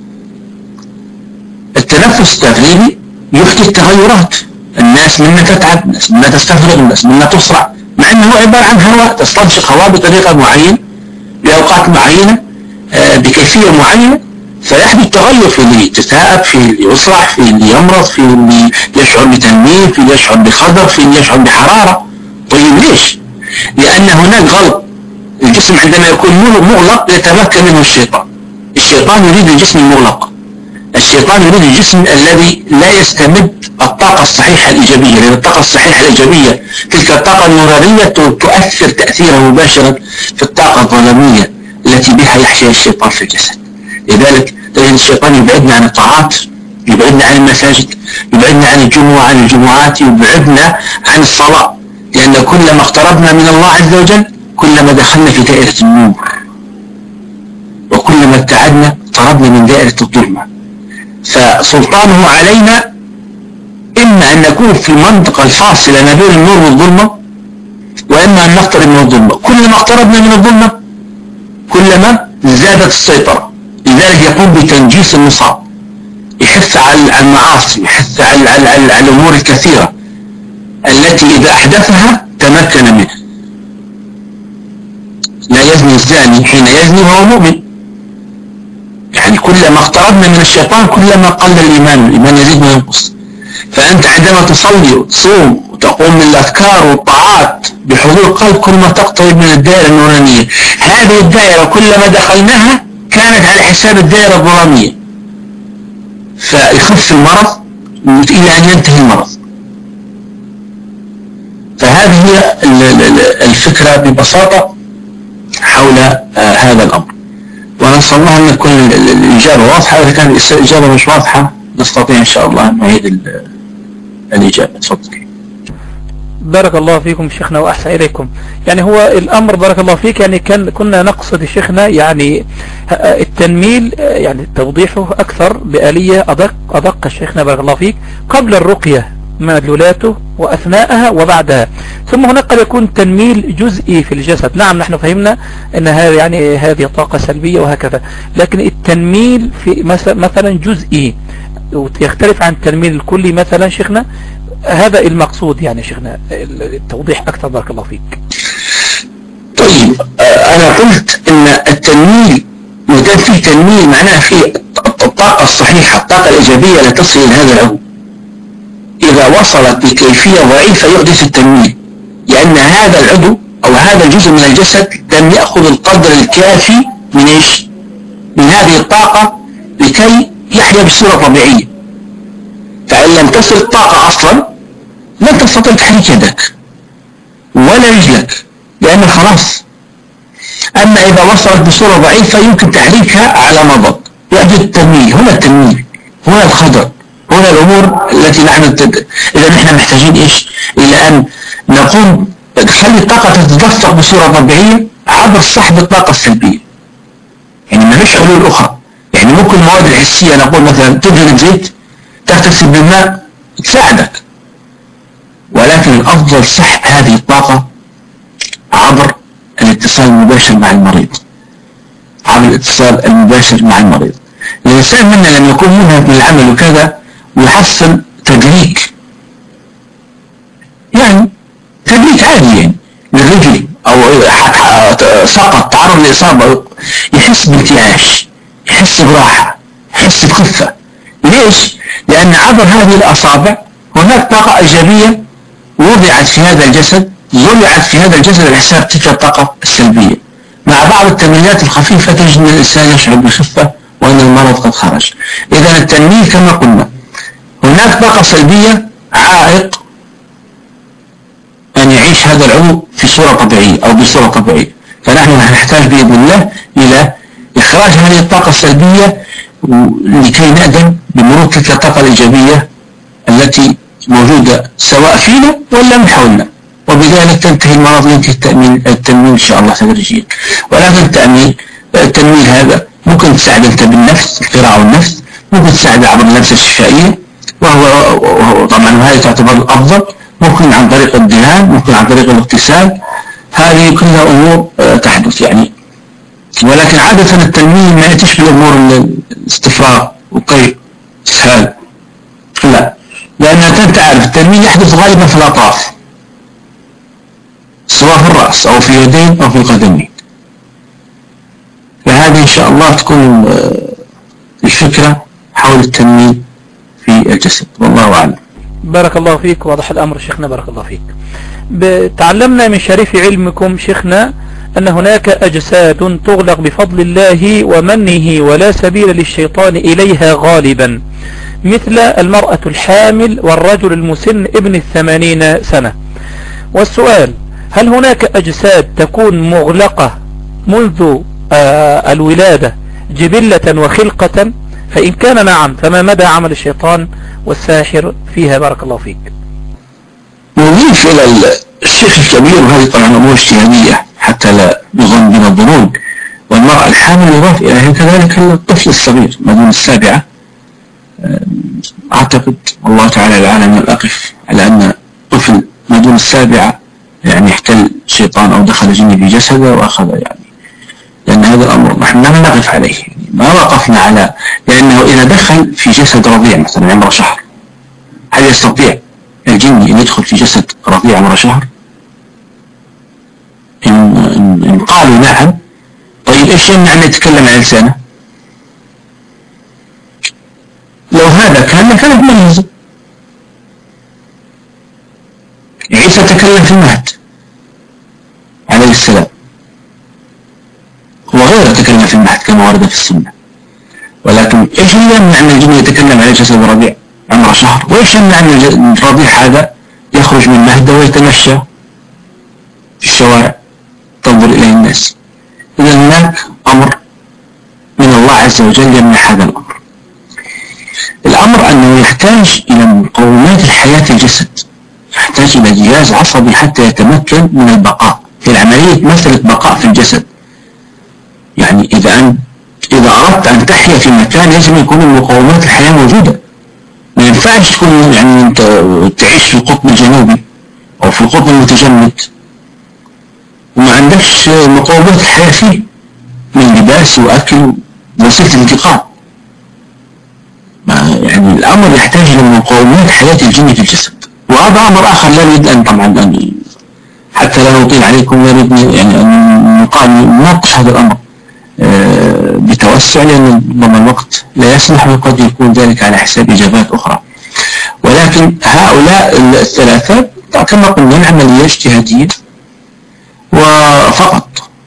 التنفس التفريغي يحدث تغيرات، الناس منا تتعب، الناس منا تستفرغ، الناس منا تسرع، مع أنه عبارة عن هواء تستنشق هواء بطريقة معينة بأوقات معينة بكيفية معينة، فيحدث تغير في اللي يتثاءب، في اللي يسرع، في اللي يمرض، في اللي يشعر بتنميل، في اللي يشعر بخضر، في اللي يشعر بحرارة. طيب ليش؟ لأن هناك غلط. الجسم عندما يكون مغلق يتمكن منه الشيطان. الشيطان يريد الجسم المغلق، الشيطان يريد الجسم الذي لا يستمد الطاقة الصحيحة الإيجابية، لأن الطاقة الصحيحة الإيجابية تلك الطاقة النورانية تؤثر تأثيرا مباشرا في الطاقة الظلامية التي بها يحيا الشيطان في الجسد. لذلك تجد الشيطان يبعدنا عن الطاعات، يبعدنا عن المساجد، يبعدنا عن الجمعة عن الجمعات، يبعدنا عن الصلاة، لأن كلما اقتربنا من الله عز وجل كلما دخلنا في دائرة النور، وكلما ابتعدنا اقتربنا من دائرة الظلمة. فسلطانه علينا إما أن نكون في المنطقة الفاصلة ما بين النور والظلمة، وإما أن نقترب من الظلمة. كلما اقتربنا من الظلمة كلما زادت السيطرة. لذلك يقوم بتنجيس المصاب، يحث على المعاصي، يحث على, على, على, على الأمور الكثيرة التي إذا أحدثها تمكن منها. لا يزني الزاني حين يزني وهو مؤمن. يعني كلما اقتربنا من الشيطان كلما قل الإيمان، الإيمان يزيد وينقص. فأنت عندما تصلي وتصوم وتقوم من الأذكار والطاعات بحضور قلب كل ما تقترب من الدائرة النورانية. هذه الدائرة كلما دخلناها كانت على حساب الدائرة الظلامية، فيخف المرض إلى أن ينتهي المرض. فهذه هي الفكرة ببساطة حول هذا الأمر، ونسأل الله أن تكون الإجابة واضحة. إذا كانت الإجابة مش واضحة نستطيع إن شاء الله أن نعيد الإجابة. تفضل. بارك الله فيكم شيخنا وأحسن إليكم. يعني هو الأمر بارك الله فيك، يعني كان كنا نقصد شيخنا يعني التنميل، يعني توضيحه أكثر بآلية أدق أدق شيخنا بارك الله فيك، قبل الرقية مدلولاته وأثناءها وبعدها. ثم هناك قد يكون تنميل جزئي في الجسد. نعم نحن فهمنا أن هذه يعني هذه طاقة سلبية وهكذا، لكن التنميل في مثلا جزئي ويختلف عن التنميل الكلي مثلا شيخنا؟ هذا المقصود يعني شيخنا، التوضيح أكثر بارك الله فيك. طيب أنا قلت أن التنميل وكان فيه تنميل معناه فيه الطاقة الصحيحة، الطاقة الإيجابية لا تصل إلى هذا العضو. إذا وصلت بكيفية ضعيفة يحدث التنميل، لأن هذا العضو أو هذا الجزء من الجسد لم يأخذ القدر الكافي من إيش؟ من هذه الطاقة لكي يحيا بصورة طبيعية. فإن لم تصل الطاقة أصلا لن تستطيع تحريك يدك ولا رجلك، لأن خلاص. أما إذا وصلت بصورة ضعيفة يمكن تحريكها على مضض، يحدث التنميل. هنا التنميل، هنا الخطر، هنا الأمور التي نحن تد... إذا نحن محتاجين إيش؟ إلى أن نقوم نخلي الطاقة تتدفق بصورة طبيعية عبر سحب الطاقة السلبية. يعني ما فيش حلول أخرى. يعني ممكن المواد الحسية نقول مثلا تدهن زيت تغتسل بالماء تساعدك، ولكن الأفضل سحب هذه الطاقة عبر الاتصال المباشر مع المريض، عبر الاتصال المباشر مع المريض. الإنسان منا لما يكون منهك من العمل وكذا ويحصل تدريك، يعني تدريك عادي يعني للرجل أو سقط تعرض لإصابة، يحس بارتعاش، يحس براحة، يحس بخفة. ليش؟ لأن عبر هذه الأصابع هناك طاقة إيجابية وضعت في هذا الجسد، ضلعت في هذا الجسد على حساب تلك الطاقة السلبية. مع بعض التمرينات الخفيفة تجد أن الإنسان يشعر بخفة وأن المرض قد خرج. إذا التنميل كما قلنا هناك طاقة سلبية عائق أن يعيش هذا العضو في صورة طبيعية أو بصورة طبيعية. فنحن نحتاج بإذن الله إلى إخراج هذه الطاقة السلبية لكي نأذن بمرور تلك الطاقة الإيجابية التي موجودة سواء فينا ولا من حولنا، وبذلك تنتهي المرض وينتهي التأمين التنميل إن شاء الله تدريجيا. ولكن التأمين التنميل هذا ممكن تساعد أنت بالنفس، القراءة والنفس، ممكن تساعد عبر اللمسة الشفائية، وهو, وهو طبعا هذه تعتبر الأفضل. ممكن عن طريق الدهان، ممكن عن طريق الاغتسال، هذه كلها أمور تحدث يعني. ولكن عادة التنميل ما يأتيش بالأمور الاستفراغ وقيء إسهال، لا، لأنها أنت تعرف التنميل يحدث غالبا في الأطراف، سواء في الرأس أو في اليدين أو في القدمين. فهذه إن شاء الله تكون الفكرة حول التنميل في الجسد، والله أعلم. بارك الله فيك، واضح الأمر شيخنا بارك الله فيك. تعلمنا من شريف علمكم شيخنا أن هناك أجساد تغلق بفضل الله ومنه ولا سبيل للشيطان إليها غالبا، مثل المرأة الحامل والرجل المسن ابن الثمانين سنة. والسؤال: هل هناك أجساد تكون مغلقة منذ آه الولادة جبلة وخلقة؟ فإن كان نعم فما مدى عمل الشيطان والساحر فيها بارك الله فيك؟ نضيف إلى الشيخ الكبير، وهذه طبعا أمور اجتهادية حتى لا يظن بنا الظنون، والمرأة الحامل يضاف إليها كذلك الطفل الصغير ما دون السابعة. أعتقد والله تعالى العالم أقف على أن طفل ما دون السابعة يعني احتل شيطان أو دخل جني في جسده وأخذ، يعني لأن هذا الأمر نحن لم نقف عليه، يعني ما وقفنا على، لأنه إذا دخل في جسد رضيع مثلا عمره شهر، هل يستطيع الجني أن يدخل في جسد رضيع عمره شهر؟ إن, إن, إن قالوا نعم، طيب إيش يمنع أن يتكلم عن لسانه؟ لو هذا كان لكانت مميزة. عيسى تكلم في المهد عليه السلام، وغيره تكلم في المهد كما ورد في السنة. ولكن إيش اللي يمنع أن الجن يتكلم على جسد رضيع عمره شهر؟ وإيش يمنع أن الرضيع هذا يخرج من مهده ويتمشى في الشوارع تنظر إليه الناس؟ إذا هناك أمر من الله عز وجل يمنع هذا الأمر. الأمر أنه يحتاج إلى مقومات الحياة في الجسد، يحتاج إلى جهاز عصبي حتى يتمكن من البقاء في العملية، مسألة بقاء في الجسد. يعني إذا أن إذا أردت أن تحيا في مكان يجب أن يكون مقومات الحياة موجودة. ما ينفعش تكون يعني أنت تعيش في القطب الجنوبي أو في القطب المتجمد وما عندكش مقومات الحياة فيه من لباس وأكل ووسيلة انتقال. يعني الأمر يحتاج إلى مقومات حياة الجن في الجسد، وهذا أمر آخر لا نريد أن طبعا أن حتى لا نطيل عليكم، لا نريد يعني أن نقال نناقش هذا الأمر بتوسع، لأن ربما الوقت لا يسمح وقد يكون ذلك على حساب إجابات أخرى. ولكن هؤلاء الثلاثة كما قلنا عملية اجتهادية وفقط.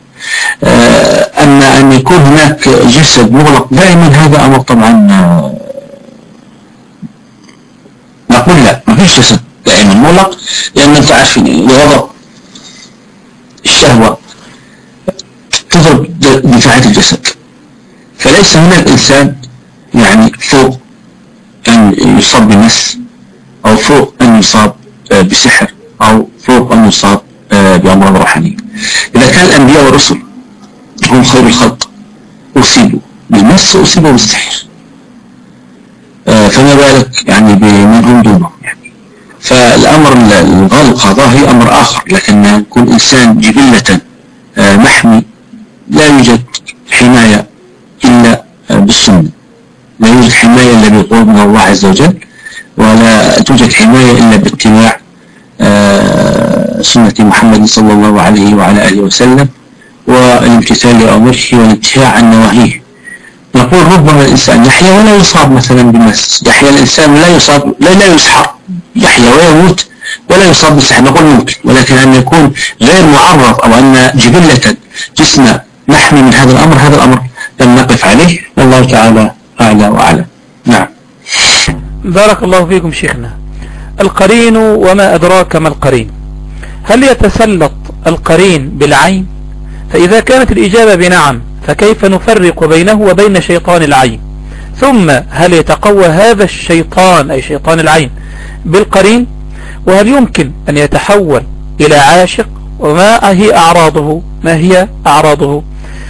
أن أن يكون هناك جسد مغلق دائما هذا أمر طبعا نقول لا، ما فيش جسد دائما مغلق، لأن أنت عارفين الغضب الشهوة تضرب دفاعات الجسد، فليس هناك إنسان يعني فوق أن يصاب بمس أو فوق أن يصاب بسحر أو فوق أن يصاب بأمراض روحانية. إذا كان الأنبياء والرسل هم خير الخلق أصيبوا بالمس وأصيبوا بالسحر، فما بالك يعني بمن هم دونهم يعني. فالأمر الغالب قضاء أمر آخر، لكن يكون إنسان جبلة محمي لا يوجد حماية إلا بالسنة، لا يوجد حماية إلا بقول من الله عز وجل، ولا توجد حماية إلا باتباع سنة محمد صلى الله عليه وعلى آله وسلم والامتثال لأمره والانتهاء عن نواهيه. نقول ربما الإنسان يحيا ولا يصاب مثلا بمس، يحيا الإنسان لا يصاب لا لا يسحر، يحيا ويموت ولا يصاب بالسحر، نقول ممكن، ولكن أن يكون غير معرض أو أن جبلة جسمه نحمي من هذا الأمر، هذا الأمر لم نقف عليه، والله تعالى أعلى وأعلم. نعم. بارك الله فيكم شيخنا. القرين وما أدراك ما القرين، هل يتسلط القرين بالعين؟ فإذا كانت الإجابة بنعم فكيف نفرق بينه وبين شيطان العين؟ ثم هل يتقوى هذا الشيطان أي شيطان العين بالقرين؟ وهل يمكن أن يتحول إلى عاشق؟ وما هي أعراضه ما هي أعراضه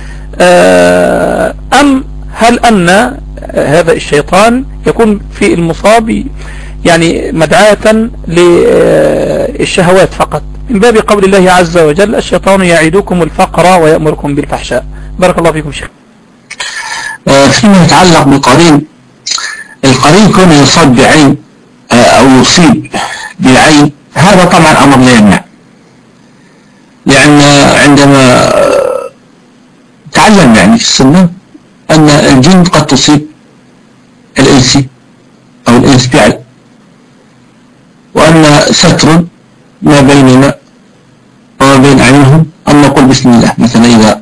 أم هل أن هذا الشيطان يكون في المصاب يعني مدعاة للشهوات فقط، من باب قول الله عز وجل الشيطان يعيدكم الفقر ويأمركم بالفحشاء؟ بارك الله فيكم شيخ. فيما يتعلق بالقرين، القرين كون يصاب بعين أو يصيب بالعين هذا طبعا أمر لا يمنع، لأن عندما تعلم يعني في السنة أن الجن قد تصيب الإنس أو الإنس بعين، وأن ستر ما بيننا وما بين أعينهم أن نقول بسم الله مثلا إذا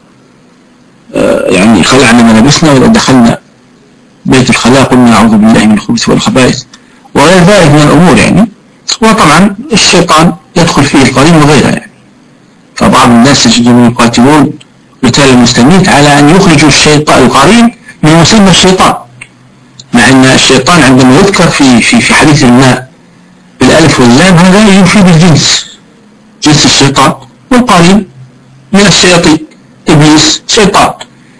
يعني خلعنا ملابسنا وإذا دخلنا بيت الخلاء قلنا أعوذ بالله من الخبث والخبائث وغير ذلك من الأمور يعني. وطبعا الشيطان يدخل فيه القرين وغيره يعني، فبعض الناس يجدون يقاتلون قتال المستميت على أن يخرجوا الشيطان القرين من مسمى الشيطان، مع أن الشيطان عندما يذكر في في في حديث الماء بالألف واللام هذا يفيد الجنس، جنس الشيطان، والقرين من الشياطين، إبليس شيطان،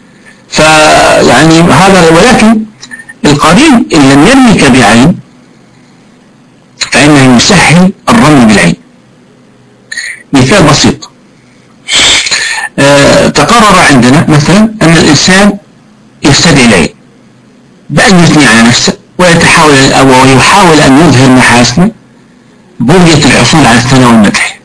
فيعني هذا. ولكن القرين إن لم يرمك بعين فإنه يسهل الرمي بالعين. مثال بسيط، أه تقرر عندنا مثلا أن الإنسان يستدعي العين بأن يثني على نفسه ويتحاول أو يحاول أن يظهر محاسنه بغية الحصول على الثناء والمدح.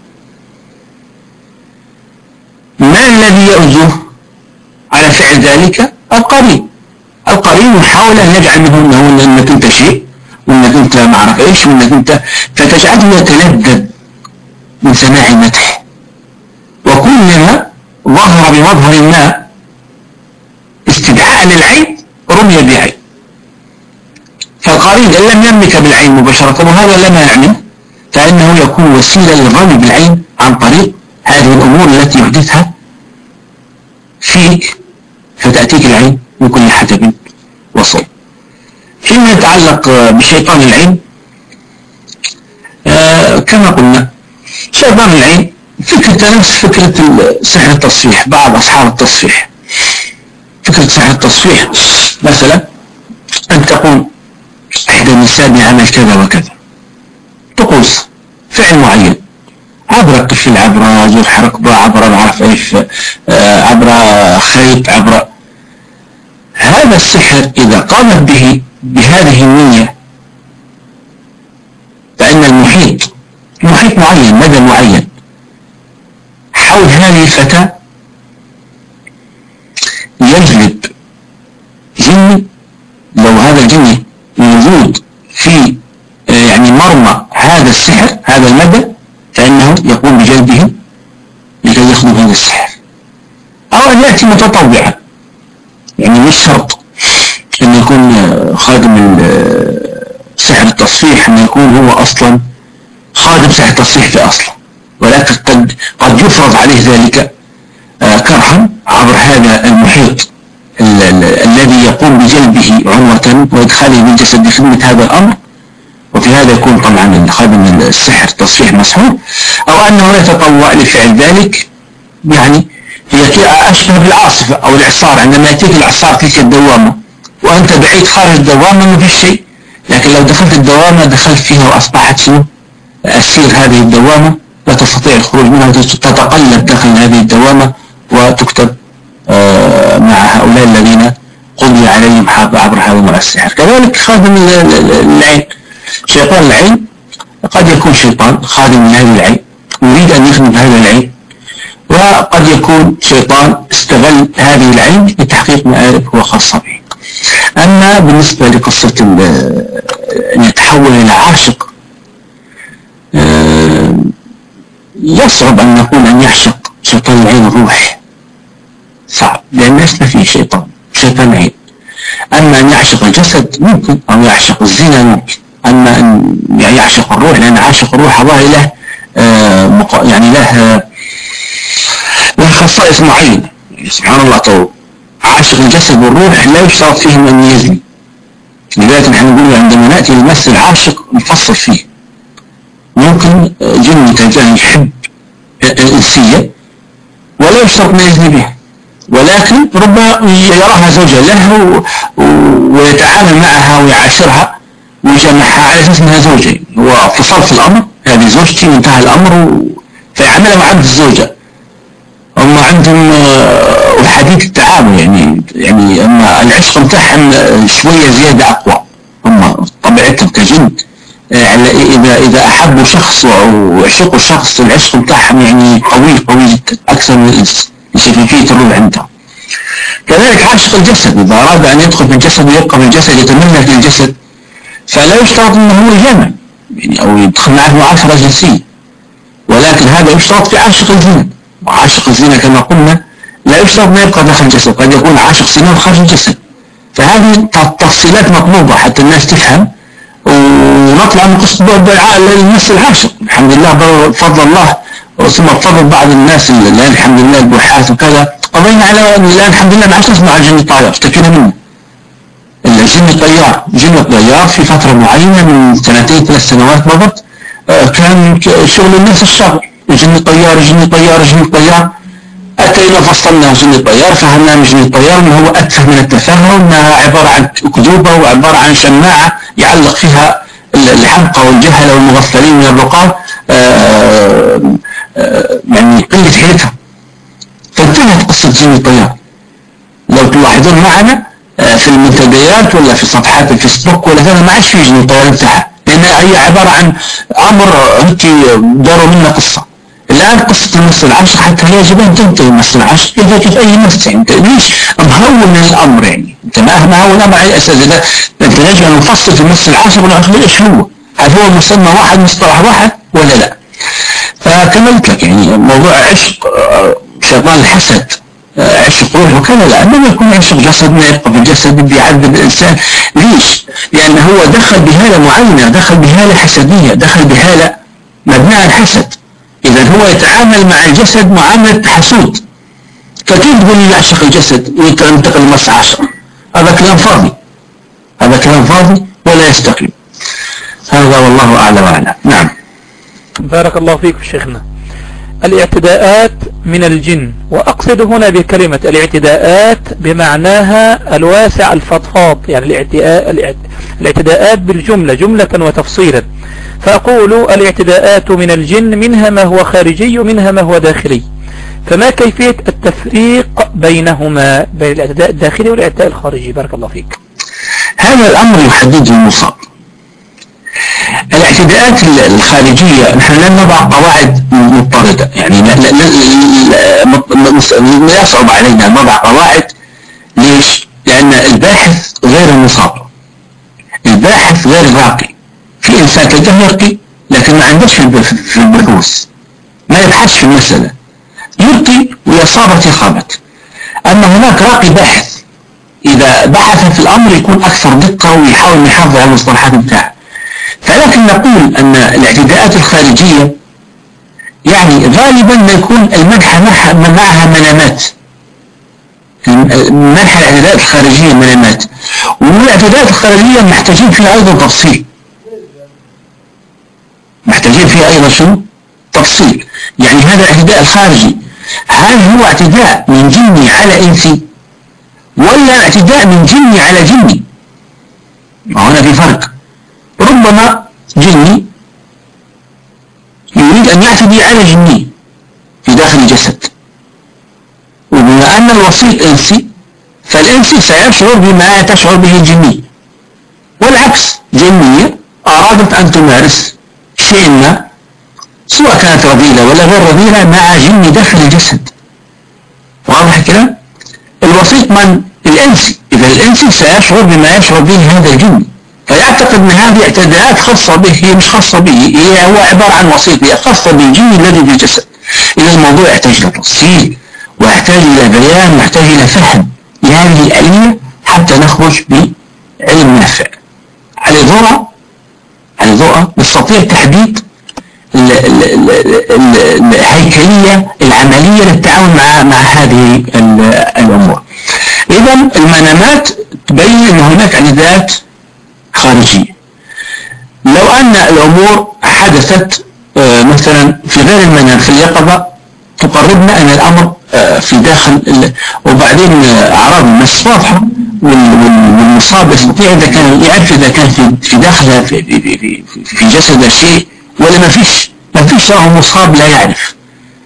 ما الذي يؤذوه على فعل ذلك؟ القرين. القرين يحاول أن يجعل منه أنك أنت شيء وأنك أنت ما أعرف إيش وأنك أنت، فتجعله يتلذذ من سماع المدح، وكلما ظهر بمظهر ما استدعاء للعين رمي بعين. فالقرين إن لم يملك بالعين مباشرة وهذا لما يعنيه فإنه يكون وسيلة للرمي بالعين عن طريق هذه الأمور التي يحدثها فيك فتأتيك العين من كل حدب وصل. فيما يتعلق بشيطان العين آه كما قلنا شيطان العين فكرة نفس فكرة سحر التصفيح. بعض أصحاب التصفيح فكرة سحر التصفيح مثلا أن تقول إحدى النساء بعمل كذا وكذا، طقوس فعل معين عبر قفل، عبر جرح ركبة، عبر العرف ايش، عبر خيط، عبر هذا السحر إذا قامت به بهذه النية محيط معين، مدى معين حول هذه الفتاة، يجلب جني، لو هذا الجني موجود في يعني مرمى هذا السحر هذا المدى، فإنه يقوم بجلبه لكي يخدم هذا السحر، أو أن يأتي متطوعا، يعني مش شرط أن يكون خادم سحر التصفيح أن يكون هو أصلا خادم سحر التصفيح في أصله، ولكن قد قد يفرض عليه ذلك كرها عبر هذا المحيط الذي يقوم بجلبه عنوة وإدخاله بالجسد لخدمة هذا الأمر، وفي هذا يكون طبعا خادم السحر تصفيح مسحور، أو أنه يتطوع لفعل ذلك. يعني هي أشبه بالعاصفة أو الإعصار، عندما يأتيك الإعصار تلك الدوامة وأنت بعيد خارج الدوامة ما فيش شيء، لكن لو دخلت الدوامة دخلت فيها وأصبحت شنو؟ أسير هذه الدوامة، لا تستطيع الخروج منها، تتقلب داخل هذه الدوامة وتكتب آه مع هؤلاء الذين قضي عليهم عبر هذا النوع السحر. كذلك خادم العين، شيطان العين قد يكون شيطان خادم لهذه العين يريد أن يخدم هذا العين، وقد يكون شيطان استغل هذه العين لتحقيق مآرب هو خاصة به. أما بالنسبة لقصة أن يتحول إلى عاشق، يصعب أن نقول أن يعشق شيطان العين الروح، صعب، لأن ليس فيه شيطان شيطان عين. أما أن يعشق الجسد ممكن، أو يعشق الزنا ممكن. أما أن يعشق الروح، لأن عاشق الروح الله له يعني له له خصائص معينة، سبحان الله. طول عاشق الجسد والروح لا يشترط فيهم أن يزني، لذلك نحن نقول عندما نأتي للمس العاشق نفصل فيه. ممكن جن كان يحب الإنسية ولا يشترط أن يزني بها، ولكن ربما يراها زوجة له ويتعامل معها ويعاشرها ويجمعها على أساس أنها زوجة، هو فصل في الأمر، هذه زوجتي وانتهى الأمر، فيعملها مع عبد الزوجة. هم عندهم وحديث التعامل، يعني يعني أما العشق متاعهم شوية زيادة أقوى، هم طبيعتهم كجن إذا إذا أحبوا شخص أو عشقوا شخص العشق متاعهم يعني قوي قوي جدا أكثر من الإنس، شفافية الروح عندهم. كذلك عاشق الجسد إذا أراد أن يدخل في الجسد ويبقى في الجسد يتمنى في الجسد، فلا يشترط أنه هو يجامع يعني أو يدخل معه معاشرة جنسية، ولكن هذا يشترط في عاشق الزنا. وعاشق الزنا كما قلنا لا يشترط أن يبقى داخل الجسد، قد يكون عاشق زنا خارج الجسد. فهذه تفصيلات مطلوبة حتى الناس تفهم، ونطلع من قصة المس العاشق. الحمد لله بفضل الله، ثم بفضل بعض الناس اللي الحمد لله البحاث وكذا قضينا على أن الحمد لله ما عادش نسمع الجن الطيار، اشتكينا منه. الجن الطيار جن الطيار في فترة معينة من سنتين ثلاث سنوات مضت كان شغل الناس الشر، الجن الطيار الجن الطيار الجن الطيار. أتينا فصلنا جن الطيار، فهمنا من جن الطيار أنه هو أتفه من التفاهة، وأنها عبارة عن كذوبة وعبارة عن شماعة يعلق فيها الحمقى والجهلة والمغفلين من الرقاة يعني قلة حيلتها. فانتهت قصة جن الطيار. لو تلاحظون معنا في المنتديات ولا في صفحات الفيسبوك ولا كذا ما عادش في جن الطيار، انتهى، لأن هي عبارة عن أمر هيك داروا منا قصة. الآن قصة المس العاشق حتى هي يجب أن تنتهي المس العاشق كيف كيف أي مس، أنت ليش مهون الأمر؟ يعني أنت ما مهون الأمر على أساس إذا أنت يجب أن نفصل في المس العاشق ونعرف إيش هو، هل هو مسمى واحد مصطلح واحد ولا لا؟ فكما قلت لك يعني موضوع عشق شيطان الحسد عشق روح وكذا، لا، إنما يكون عشق جسد، ما يبقى في الجسد بيعذب الإنسان. ليش؟ لأن هو دخل بهالة معينة، دخل بهالة حسدية، دخل بهالة مبناء على الحسد. إذا هو يتعامل مع الجسد معاملة حسود، فكيف تقول لي يعشق الجسد وينتقل لمس عاشق؟ هذا كلام فاضي، هذا كلام فاضي ولا يستقيم. هذا والله أعلم وأعلم. نعم. بارك الله فيك شيخنا. الاعتداءات من الجن، وأقصد هنا بكلمة الاعتداءات بمعناها الواسع الفضفاض، يعني الاعتداء الاعتداءات بالجملة جملة وتفصيلا. فأقول الاعتداءات من الجن منها ما هو خارجي ومنها ما هو داخلي، فما كيفية التفريق بينهما، بين الاعتداء الداخلي والاعتداء الخارجي؟ بارك الله فيك. هذا الأمر يحدده المصاب. الاعتداء الاعتداءات الخارجية نحن لن نضع قواعد مضطردة، يعني لا لا لا يصعب علينا أن نضع قواعد. ليش؟ لأن الباحث غير المصاب، الباحث غير الراقي. في إنسان تلقاه يرقي لكن ما عندوش في البحوث، ما يبحثش في المسألة، يلقي ويصابت يخابت. أما هناك راقي باحث إذا بحث في الأمر يكون أكثر دقة ويحاول يحافظ على المصطلحات بتاعه. فلكن نقول أن الاعتداءات الخارجية يعني غالبا ما يكون المدح معها منامات، منح الاعتداءات الخارجية منامات، والاعتداءات الخارجية محتاجين فيها أيضا تفصيل، محتاجين فيها أيضا شنو؟ تفصيل. يعني هذا الاعتداء الخارجي هل هو اعتداء من جني على إنسي ولا اعتداء من جني على جني؟ ما هنا في فرق. ربما جني يريد أن يعتدي على جني في داخل الجسد، وبما أن الوسيط إنسي فالإنسي سيشعر بما تشعر به الجني، والعكس جنية أرادت أن تمارس شيء ما سواء كانت رذيلة ولا غير رذيلة مع جني داخل الجسد. واضح الكلام؟ الوسيط من؟ الإنسي. إذا الإنسي سيشعر بما يشعر به هذا الجني، فيعتقد أن هذه اعتداءات خاصة به، هي مش خاصة به، هي هو عبارة عن وسيط، هي خاصة بالجني الذي في الجسد. إذا الموضوع يحتاج إلى تفصيل ويحتاج إلى بيان ويحتاج إلى فهم لهذه الآلية حتى نخرج بعلم نافع. على ضوء على ضوء نستطيع تحديد الهيكلية العملية للتعامل مع مع هذه الأمور. إذا المنامات تبين أن هناك اعتداءات خارجية. لو أن الأمور حدثت مثلا في غير المنام في اليقظة تقربنا أن الأمر في داخل، وبعدين أعراض المس واضحة والمصاب يستطيع إذا كان يعرف إذا كان في في داخلها في في في, في جسد شيء ولا ما فيش ما فيش له مصاب لا يعرف.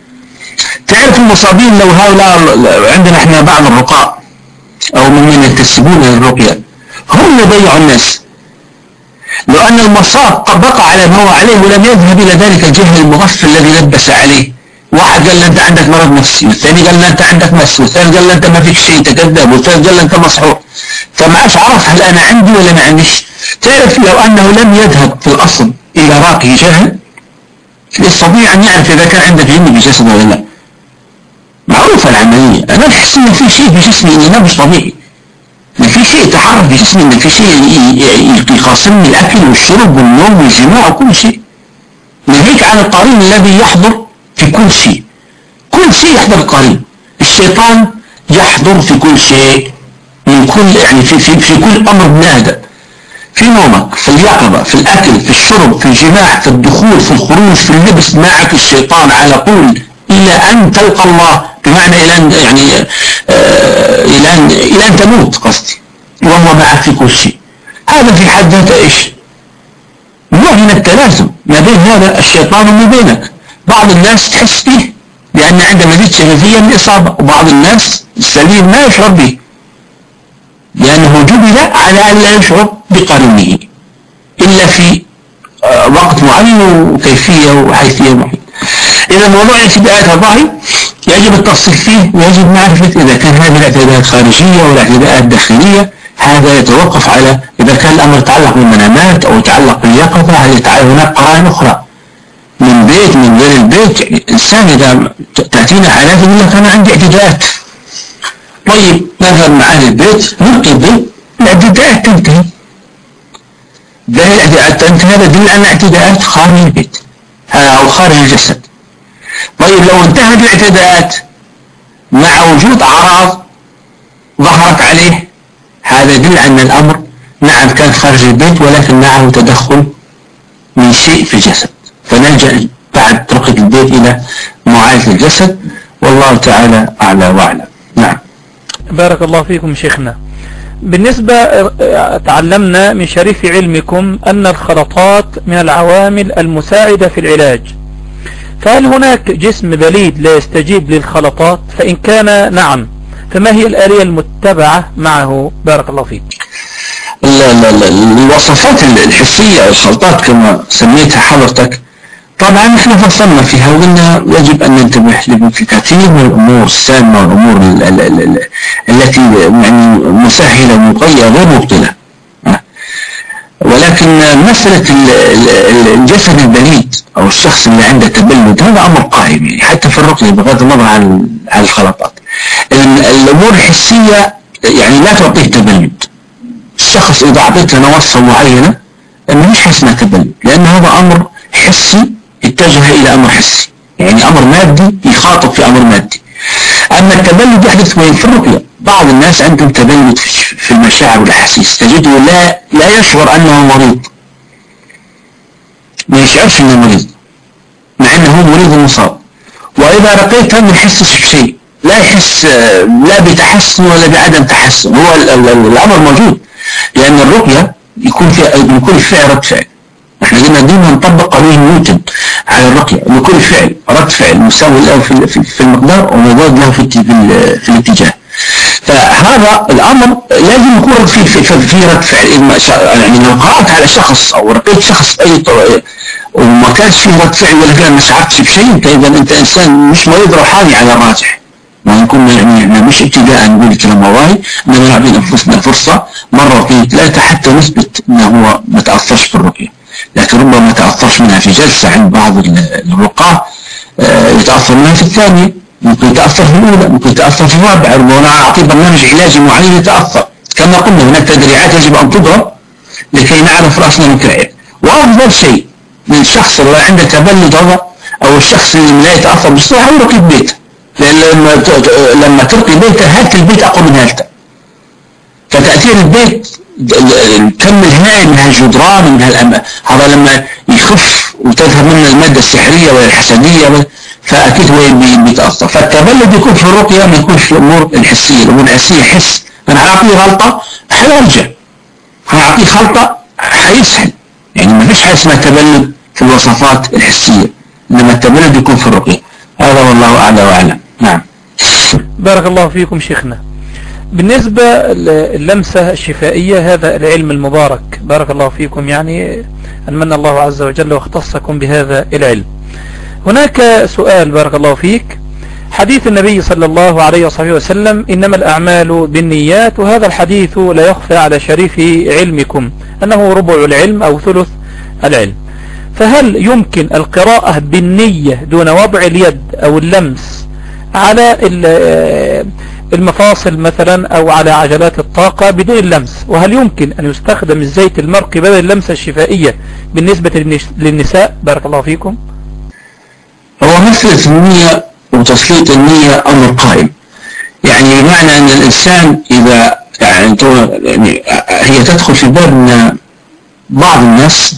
تعرف المصابين لو هؤلاء عندنا احنا بعض الرقاء أو من ينتسبون للرقية هم يضيعوا الناس. لو أن المصاب طبق على ما هو عليه ولم يذهب إلى ذلك الجهل المغفل الذي لبس عليه، واحد قال له أنت عندك مرض نفسي، والثاني قال له أنت عندك مس، والثالث قال له أنت ما فيك شيء تكذب، والثالث قال له أنت مسحور، فما عادش عرف هل أنا عندي ولا ما عنديش. تعرف لو أنه لم يذهب في الأصل إلى راقي جهل يستطيع أن يعرف إذا كان عندك جن في جسده ولا لا. معروفة العملية. أنا أحس إن في شيء في جسمي إنه مش طبيعي، إن في شيء تحرك في جسمي، إن في شيء يقاسمني الأكل والشرب والنوم والجماع وكل شيء. ناهيك عن القرين الذي يحضر في كل شيء، كل شيء يحضر القرين. الشيطان يحضر في كل شيء، من كل يعني في في في كل أمر ابن آدم، في نومك، في اليقظة، في الأكل، في الشرب، في الجماع، في الدخول، في الخروج، في اللبس، معك الشيطان على طول إلى أن تلقى الله، بمعنى إلى أن يعني آه إلى أن إلى أن تموت قصدي، وهو معك في كل شيء. هذا في حد ذاته إيش؟ نوع من التلازم ما بين هذا الشيطان وما بينك. بعض الناس تحس به لأن عنده مزيد شفافية من الإصابة، وبعض الناس السليم ما يشعر به لأنه جبل على أن لا يشعر بقرينه إلا في وقت معين وكيفية وحيثية معينة. إذا موضوع الاعتداءات الظاهر يجب التفصيل فيه، ويجب معرفة إذا كان هذه الاعتداءات خارجية ولا اعتداءات داخلية. هذا يتوقف على إذا كان الأمر يتعلق بالمنامات أو يتعلق باليقظة، هل هناك قرائن أخرى من بيت من غير البيت. يعني الإنسان إذا تأتينا حالات يقول لك أنا عندي اعتداءات، طيب نذهب مع أهل البيت نلقي البيت، الاعتداءات تنتهي. ده الاعتداءات تنتهي، هذا يدل على اعتداءات خارج البيت أو خارج الجسد. طيب لو انتهت الاعتداءات مع وجود أعراض ظهرت عليه، هذا يدل على أن الأمر نعم كان خارج البيت ولكن معه تدخل من شيء في الجسد، فنلجأ بعد ترك البيت إلى معالجة الجسد. والله تعالى أعلى وأعلم. نعم. بارك الله فيكم شيخنا. بالنسبة تعلمنا من شريف علمكم أن الخلطات من العوامل المساعدة في العلاج، فهل هناك جسم بليد لا يستجيب للخلطات؟ فإن كان نعم فما هي الآلية المتبعة معه؟ بارك الله فيك. الوصفات الحسية أو الخلطات كما سميتها حضرتك، طبعا احنا فصلنا فيها وقلنا يجب ان ننتبه لكثير من الامور السامه والامور التي يعني مسهله ومقيده غير مبطله. ولكن مساله الجسد البليد او الشخص اللي عنده تبلد هذا امر قائم، يعني حتى في الرقيه بغض النظر عن عن الخلطات. الامور الحسيه يعني لا تعطيه تبلد. الشخص اذا اعطيته نوصه معينه انه مش حسنا تبلد، لان هذا امر حسي اتجه الى امر حسي، يعني امر مادي يخاطب في امر مادي. اما التبلد يحدث وين؟ في الرقيه. بعض الناس عندهم تبلد في المشاعر والاحاسيس، تجده لا لا يشعر انه مريض، ما يشعرش انه مريض مع انه هو مريض ومصاب. واذا رقيته ما يحسش بشيء، لا يحس لا بتحسن ولا بعدم تحسن، هو الامر موجود، لان الرقيه يكون فيها يكون فيها رد فعل. احنا قلنا ديما نطبق قانون نيوتن على الرقيه، لكل فعل رد فعل مساوي له في في المقدار ومضاد له في في الاتجاه. فهذا الامر لازم يكون في في, في رد فعل. يعني لو قرات على شخص او رقيت شخص باي طريقه وما كانش فيه رد فعل ولا كان ما شعرتش بشيء، انت اذا انت انسان مش مريض روحاني على الراجح. ما نكون يعني احنا مش ابتداء نقول كلام والله، انما نعطي انفسنا فرصه مره واثنين ثلاثه حتى نثبت انه هو ما تاثرش بالرقيه. لكن ربما ما تأثرش منها في جلسة عند بعض الرقاة، يتأثر منها في الثانية، ممكن يتأثر في الأولى، ممكن يتأثر في الرابعة، ربما أعطي برنامج علاجي معين يتأثر. كما قلنا هناك تدريعات يجب أن تضرب لكي نعرف رأسنا من كرعين. وأفضل شيء من الشخص اللي عنده تبلد هذا أو الشخص اللي لا يتأثر بالصحة هو يرقي بيته، لأن لما لما ترقي بيته هالة البيت أقوى من هالته. فتأثير البيت كم الهائل من هالجدران من هالأمة، هذا لما يخف وتذهب منه المادة السحرية ولا الحسدية فأكيد هو بيتأثر. فالتبلد يكون في الرقية ما يكونش في الأمور الحسية. الأمور الحسية حس، أنا هعطيه غلطة حيرجع، هعطيه خلطة حيسهل، يعني ما فيش حاجة اسمها تبلد في الوصفات الحسية، إنما التبلد يكون في الرقية. هذا والله أعلى وأعلم. نعم. بارك الله فيكم شيخنا. بالنسبة للمسة الشفائية هذا العلم المبارك بارك الله فيكم، يعني أنمن الله عز وجل واختصكم بهذا العلم. هناك سؤال بارك الله فيك، حديث النبي صلى الله عليه وصحبه وسلم إنما الأعمال بالنيات، وهذا الحديث لا يخفى على شريف علمكم أنه ربع العلم أو ثلث العلم، فهل يمكن القراءة بالنية دون وضع اليد أو اللمس على المفاصل مثلا أو على عجلات الطاقة بدون اللمس؟ وهل يمكن أن يستخدم الزيت المرقي بدل اللمسة الشفائية بالنسبة للنساء؟ بارك الله فيكم. هو مسألة النية وتسليط النية أمر قائم، يعني بمعنى أن الإنسان إذا يعني, يعني هي تدخل في باب أن بعض الناس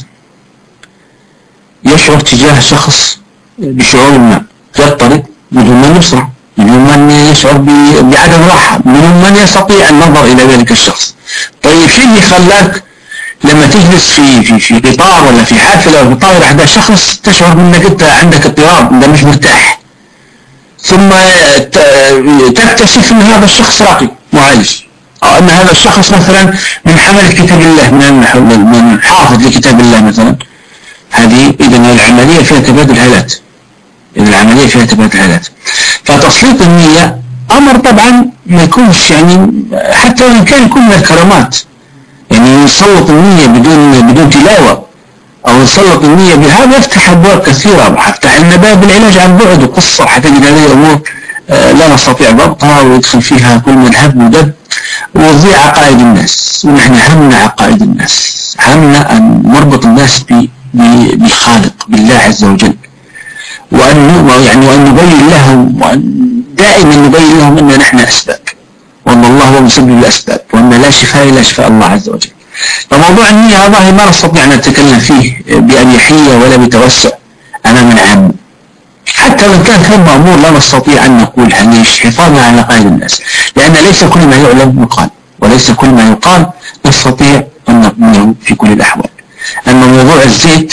يشعر تجاه شخص بشعور ما يضطرب بدون من يسرع، منهم من يشعر بعدم راحة، منهم من يستطيع النظر إلى ذلك الشخص. طيب شيء يخلاك لما تجلس في في في قطار ولا في حافلة أو قطار أحد شخص تشعر أنك أنت عندك اضطراب، أنت مش مرتاح، ثم تكتشف أن هذا الشخص راقي معالج، أو أن هذا الشخص مثلا من حمل كتاب الله، من من حافظ لكتاب الله مثلا. هذه إذا العملية فيها تبادل هالات، إذا العملية فيها تبادل هالات. فتسليط النية أمر طبعا ما يكونش يعني حتى وإن كان يكون من الكرامات، يعني نسلط النية بدون بدون تلاوة أو نسلط النية بهذا يفتح أبواب كثيرة، ويفتح لنا باب العلاج عن بعد وقصة حتى تجد هذه الأمور لا نستطيع ضبطها ويدخل فيها كل من هب ودب وتضيع عقائد الناس. ونحن همنا عقائد الناس، همنا أن نربط الناس بالخالق بالله عز وجل، وأن يعني وأن نبين لهم، وأن دائما نبين لهم أن نحن أسباب وأن الله هو مسبب الأسباب، وأن لا شفاء إلا شفاء الله عز وجل. فموضوع النية هذا ما نستطيع أن نتكلم فيه بأريحية ولا بتوسع أمام العام، حتى لو كان كان مأمور لا نستطيع أن نقولها ليش؟ حفاظا على عقائد الناس، لأن ليس كل ما يعلم يقال، وليس كل ما يقال نستطيع أن نقوله في كل الأحوال. أما موضوع الزيت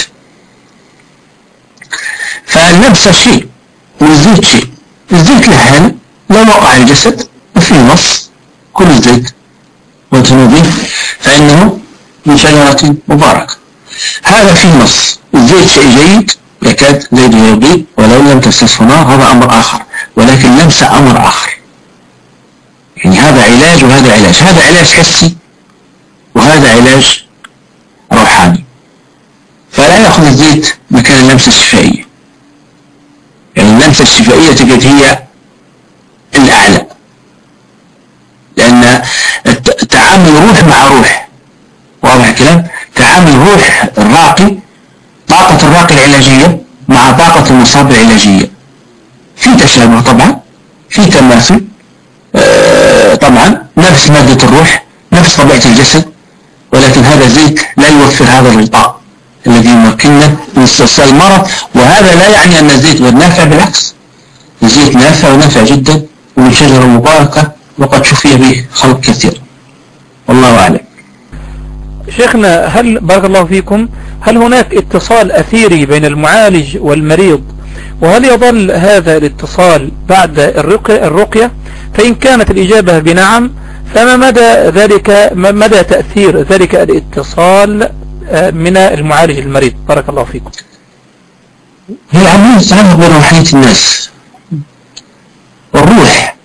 فنفس الشيء والزيت شيء، الزيت له حل لو وقع الجسد وفي نص كل الزيت وتنظيف فإنه من شجرة مباركة. هذا فيه نص. الزيت شيء جيد يكاد زيت يضيء ولو لم تمسسه نار، هذا أمر آخر، ولكن لمسه أمر آخر. يعني هذا علاج وهذا علاج، هذا علاج حسي وهذا علاج روحاني. فلا يأخذ الزيت مكان اللمسة الشفائية. يعني اللمسة الشفائية تجد هي الأعلى، لأن تعامل روح مع روح، واضح الكلام؟ تعامل روح الراقي، طاقة الراقي العلاجية مع طاقة المصاب العلاجية، في تشابه طبعا، في تماثل آه طبعا، نفس مادة الروح، نفس طبيعة الجسد، ولكن هذا الزيت لا يوفر هذا الغطاء الذي يمكننا من استئصال المرض. وهذا لا يعني أن الزيت غير نافع، بالعكس، الزيت نافع ونافع جدا ومن شجرة مباركة وقد شفي به خلق كثير، والله أعلم. شيخنا، هل بارك الله فيكم هل هناك اتصال أثيري بين المعالج والمريض، وهل يظل هذا الاتصال بعد الرقية؟ فإن كانت الإجابة بنعم، فما مدى ذلك، مدى تأثير ذلك الاتصال من المعالج المريض؟ بارك الله فيكم. هي عملية تتعلق بروحانية الناس والروح،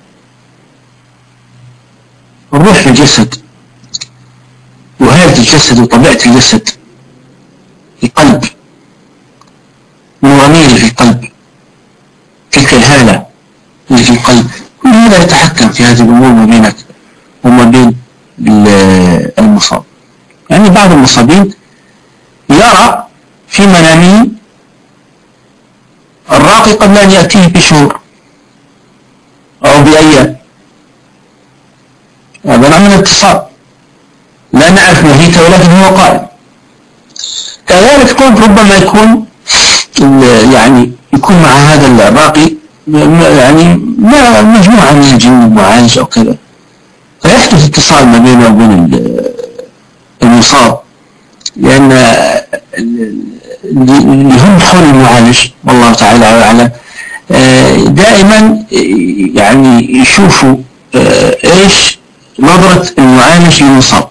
الروح في الجسد، وهذا الجسد وطبيعة الجسد، القلب، النورانية اللي في القلب، تلك الهالة اللي في القلب، كل هذا يتحكم في هذه الأمور ما بينك وما بين المصاب. يعني بعض المصابين يرى في منامه الراقي قبل أن يأتيه بشهور أو بأيام، هذا نوع من الاتصال، لا نعرف ماهيته ولكن هو قائم. كذلك كون ربما يكون يعني يكون مع هذا الراقي يعني مجموعة من الجن المعالج أو كذا، فيحدث اتصال ما بينه وبين المصاب، لأن اللي هم حول المعالج والله تعالى أعلم دائما يعني يشوفوا إيش نظرة المعالج للمصاب،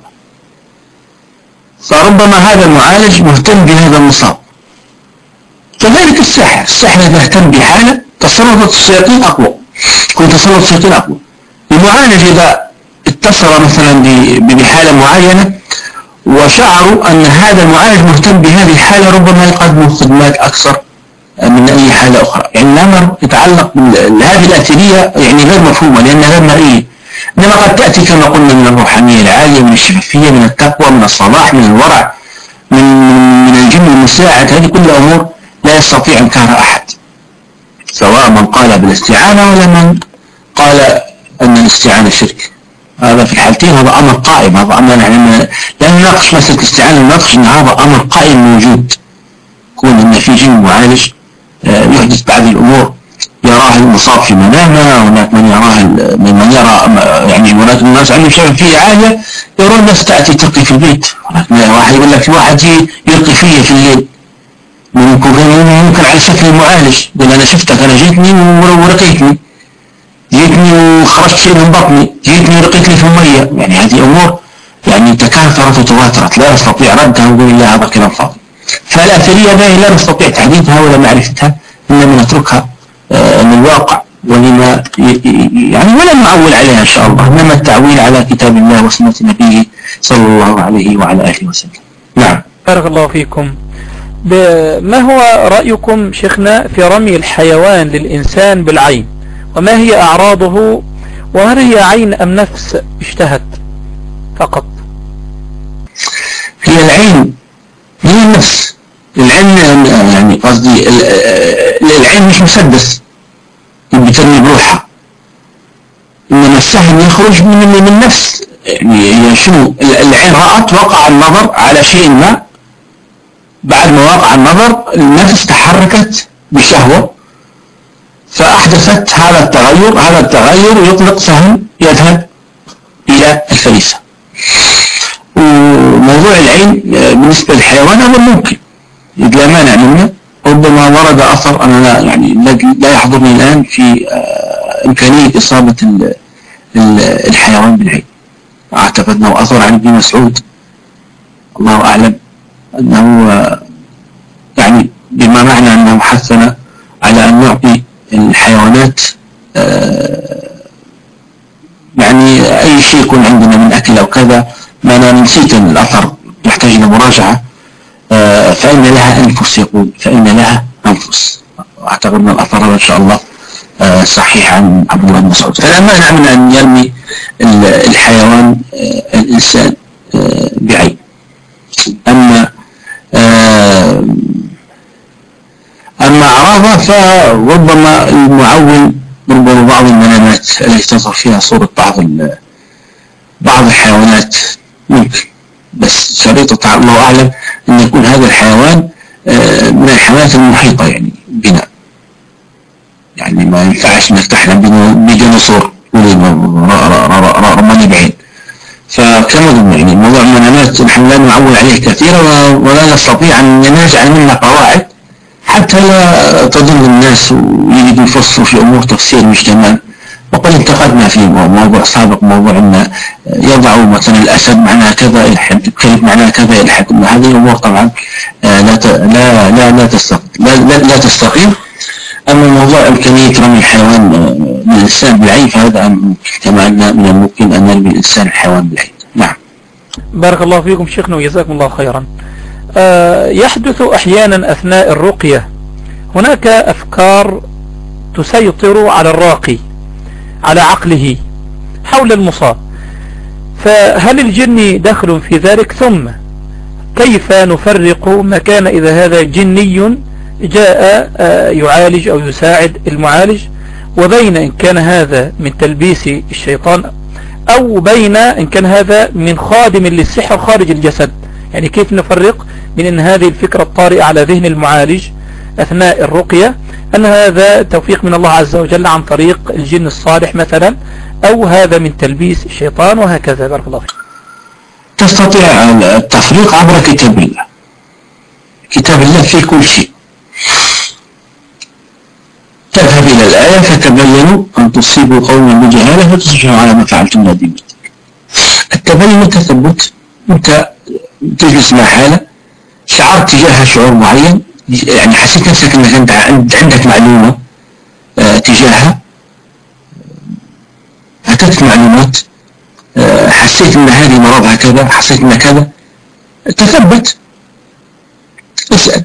فربما هذا المعالج مهتم بهذا المصاب. كذلك الساحر، الساحر إذا اهتم بحالة تصرفت الشياطين أقوى، يكون تصرف الشياطين أقوى. المعالج إذا اتصل مثلا بحالة معينة وشعروا أن هذا المعالج مهتم بهذه الحالة، ربما يقدموا خدمات أكثر من أي حالة أخرى. يعني الأمر يتعلق بهذه الأثرية يعني غير مفهومة لأنها غير مرئية، إنما قد تأتي كما قلنا من الروحانية العالية، من الشفافية، من التقوى، من الصلاح، من الورع، من من الجن المساعد. هذه كل أمور لا يستطيع إنكارها أحد، سواء من قال بالاستعانة ولا من قال أن الاستعانة شرك. هذا في الحالتين هذا أمر قائم، هذا أمر يعني لا نناقش مسألة الاستعانة، نناقش أن هذا أمر قائم موجود، يكون أن في جن معالج يحدث بعض الأمور يراه المصاب في منامه، هناك من يراه من يرى يعني هناك الناس عندهم شفافية عالية يرون الناس تأتي تلقي في البيت، واحد يقول لك في واحد يلقي فيه في الليل، ممكن ممكن على شكل المعالج، يقول أنا شفتك، أنا جيتني ورقيتني، جيتني وخرجت شيء من بطني، جيتني ورقيت لي في المية. يعني هذه أمور يعني تكاثرت وتواترت لا نستطيع ردها ونقول لا هذا كلام فاضي. فالأثرية لا نستطيع تحديدها ولا معرفتها، إنما نتركها للواقع ولما يعني ولا نعول عليها إن شاء الله، إنما التعويل على كتاب الله وسنة نبيه صلى الله عليه وعلى آله وسلم. نعم. بارك الله فيكم. ما هو رأيكم شيخنا في رمي الحيوان للإنسان بالعين، وما هي أعراضه، وهل هي عين أم نفس اشتهت فقط؟ هي العين هي النفس. العين يعني قصدي العين مش مسدس بترمي بروحها، إنما السهم يخرج من من النفس. يعني شنو العين رأت وقع النظر على شيء ما، بعد ما وقع النظر النفس تحركت بشهوة فأحدثت هذا التغير، هذا التغير يطلق سهم يذهب إلى الفريسة. وموضوع العين بالنسبة للحيوان هذا ممكن لا مانع منه، ربما ورد أثر، أنا لا يعني لا يحضرني الآن في إمكانية إصابة الحيوان بالعين. أعتقد أنه أثر عن ابن مسعود الله أعلم أنه يعني بما معنى أنه حثنا على أن نعطي الحيوانات يعني أي شيء يكون عندنا من أكل أو كذا. ما أنا نسيت الأثر يحتاج إلى مراجعة. فإن لها أنفس، يقول فإن لها أنفس. أعتقد أن الأثر هذا إن شاء الله صحيح عن عبد الله بن مسعود. فلا مانع من أن يرمي الحيوان الإنسان بعين. أما أما أعراضه فربما المعول ربما بعض المنامات التي تظهر فيها صورة بعض بعض الحيوانات ممكن، بس شريطة الله أعلم أن يكون هذا الحيوان من الحيوانات المحيطة يعني بنا. يعني ما ينفعش انك تحلم بديناصور رماني بعين. فكما يعني موضوع المنامات نحن لا نعول عليه كثيرا، ولا نستطيع ان نجعل منها قواعد حتى لا تضل الناس ويجدوا يفصلوا في امور تفسير مش تمام. وقد انتقدنا في موضوع سابق موضوع ان يضعوا مثلا الاسد معناها كذا يلحد، الكلب معناها كذا يلحد. هذه الامور طبعا لا لا لا لا تستقيم لا, لا, لا تستقيم. أما موضوع إمكانية رمي الحيوان من الإنسان بالعين فهذا كما أن من الممكن أن نرمي الإنسان الحيوان بالعين. نعم. بارك الله فيكم شيخنا وجزاكم الله خيرا. أه يحدث أحيانا أثناء الرقية هناك أفكار تسيطر على الراقي على عقله حول المصاب، فهل الجن دخل في ذلك؟ ثم كيف نفرق ما كان إذا هذا جني جاء يعالج أو يساعد المعالج، وبين إن كان هذا من تلبيس الشيطان، أو بين إن كان هذا من خادم للسحر خارج الجسد؟ يعني كيف نفرق من أن هذه الفكرة الطارئة على ذهن المعالج أثناء الرقية أن هذا توفيق من الله عز وجل عن طريق الجن الصالح مثلا، أو هذا من تلبيس الشيطان، وهكذا؟ بارك الله فيك. تستطيع التفريق عبر كتاب الله. كتاب الله فيه كل شيء. تذهب إلى الآية فتبينوا أن تصيبوا قوما بجهالة فتصبحوا على ما فعلتم نادمين. التبين والتثبت، أنت تجلس مع حالة شعرت تجاهها شعور معين، يعني حسيت نفسك أنك أنت عندك معلومة تجاهها، أتتك معلومات، حسيت أن هذه مرضها كذا، حسيت أن كذا، تثبت، اسأل.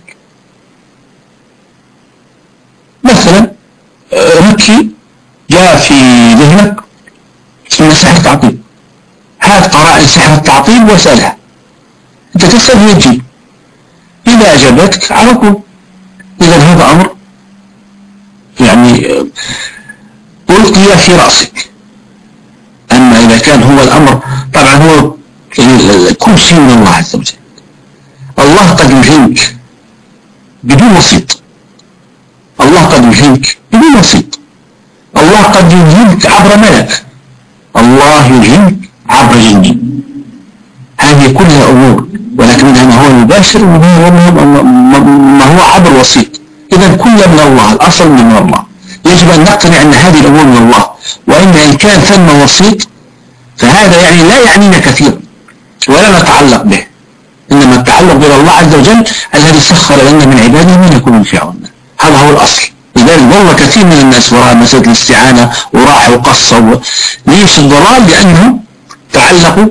مثلا ركي جاء في ذهنك أن سحر تعطيل، هات قرائن سحر التعطيل واسألها. أنت تسأل هي تجيب، إذا أجابتك على طول إذا هذا أمر يعني ألقي في رأسك. أما إذا كان هو الأمر طبعا هو يعني كل شيء من الله عز وجل. الله قد يلهمك بدون وسيط، الله قد يلهمك بدون وسيط، الله قد يلهمك عبر ملك، الله يلهمك عبر جني. هذه كلها أمور، ولكن منها ما هو مباشر ومنها ما هو عبر وسيط. إذا كل من الله، الأصل من الله. يجب أن نقتنع أن هذه الأمور من الله، وإن إن كان ثم وسيط فهذا يعني لا يعنينا كثيرا ولا نتعلق به، إنما التعلق بالله الله عز وجل الذي سخر لنا من عباده من يكون ينفعنا. هذا هو الأصل. لذلك ضل كثير من الناس وراء مسألة الاستعانة وراحوا وقصوا. ليش الضلال؟ لأنهم تعلقوا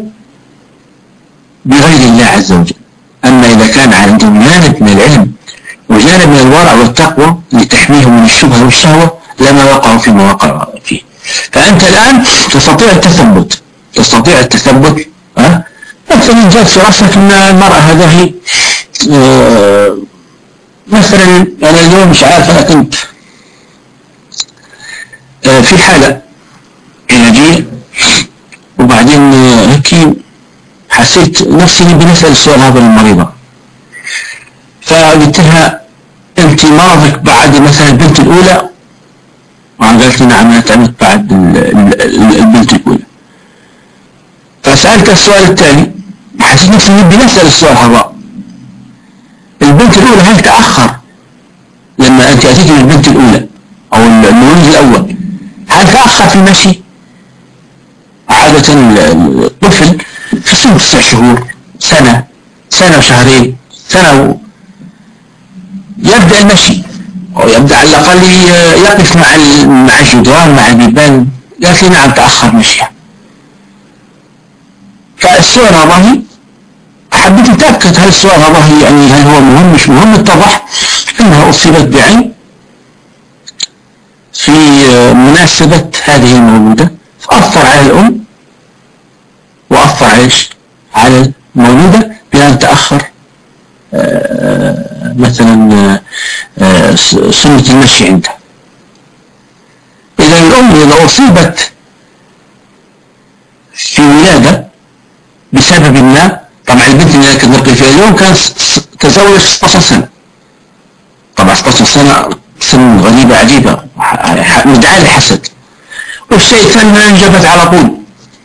بغير الله عز وجل. أما إذا كان عندهم جانب من العلم وجانب من الورع والتقوى لتحميهم من الشبهة والشهوة لما وقعوا فيما وقعوا فيه. فأنت الآن تستطيع التثبت، تستطيع التثبت ها؟ مثلا جاءت في رأسك أن المرأة هذه آه مثلا أنا اليوم مش عارف، أنا كنت آه في حالة علاجية وبعدين هيك آه حسيت نفسي بنسأل السؤال هذا للمريضة، فقلت لها أنت مرضك بعد مثلا البنت الأولى؟ وقالت لي نعم أنا تعبت بعد البنت الأولى. فسألت السؤال الثاني حسيت نفسي بنسأل السؤال هذا، البنت الأولى هل تأخر لما أنت أتيت من البنت الأولى أو المولود الأول هل تأخر في المشي؟ عادة الطفل في سن تسع شهور سنة سنة سنة وشهرين سنة يبدأ المشي، أو يبدأ على الأقل يقف مع مع الجدران مع البيبان، لكن نعم تأخر مشيها. فالسؤال هذا حبيت أتأكد هل السؤال هذا يعني هل هو مهم مش مهم. اتضح أنها أصيبت بعين في مناسبة هذه المولودة، فأثر على الأم وأثر عليش على المولودة بأن تأخر مثلا سنة المشي عندها. إذا الأم إذا أصيبت في ولادة بسبب ما، طبعا البنت اللي كانت نلقي فيها اليوم كان تزوج ستة عشر سنة، طبعا ستة عشر سنة سن غريبة عجيبة مدعاة للحسد، والشيء الثاني انجبت على طول،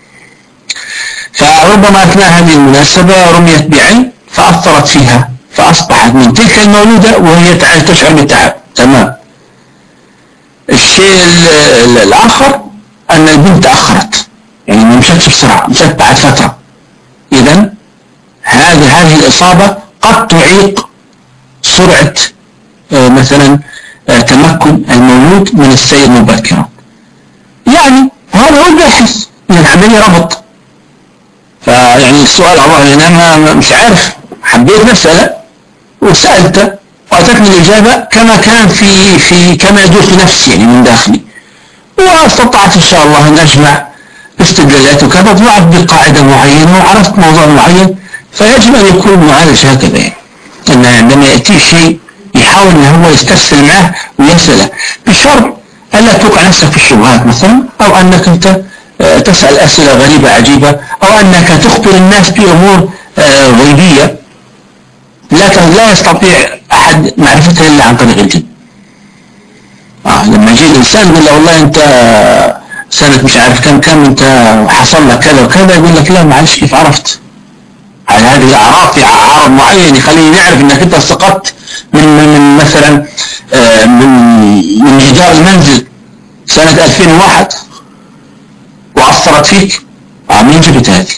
فربما أثناء هذه المناسبة رميت بعين فأثرت فيها، فأصبحت من تلك المولودة وهي تشعر بالتعب. تمام. الشيء الآخر أن البنت تأخرت، يعني ما مشتش بسرعة، مشت بعد فترة. إذن هذه هذه الإصابة قد تعيق سرعة آه مثلا آه تمكن المولود من السير مبكرا. يعني هذا هو الباحث، يعني عملية ربط. فيعني السؤال الله، يعني أنا مش عارف، حبيت مسألة وسألته وأتتني الإجابة كما كان في في كما يدور في نفسي يعني من داخلي، واستطعت إن شاء الله أن أجمع استدلالات وكذا، طلعت بقاعدة معينة وعرفت موضوع معين. فيجب أن يكون المعالج هكذا، يعني أن عندما يأتيه شيء يحاول أن هو يستفسر معه ويسأله، بشرط ألا توقع نفسك في الشبهات مثلا، أو أنك أنت تسأل أسئلة غريبة عجيبة، أو أنك تخبر الناس بأمور غيبية لكن لا يستطيع أحد معرفتها إلا عن طريق الجن. آه لما يجي الإنسان يقول له والله أنت سنة مش عارف كم كم أنت حصل لك كذا وكذا، يقول لك لا معلش كيف عرفت؟ على هذه الأعراض، في عرض معين يخليني نعرف أنك أنت سقطت من, من مثلا آه من من جدار المنزل سنة ألفين وواحد وأثرت فيك. آه مين جبت هذه؟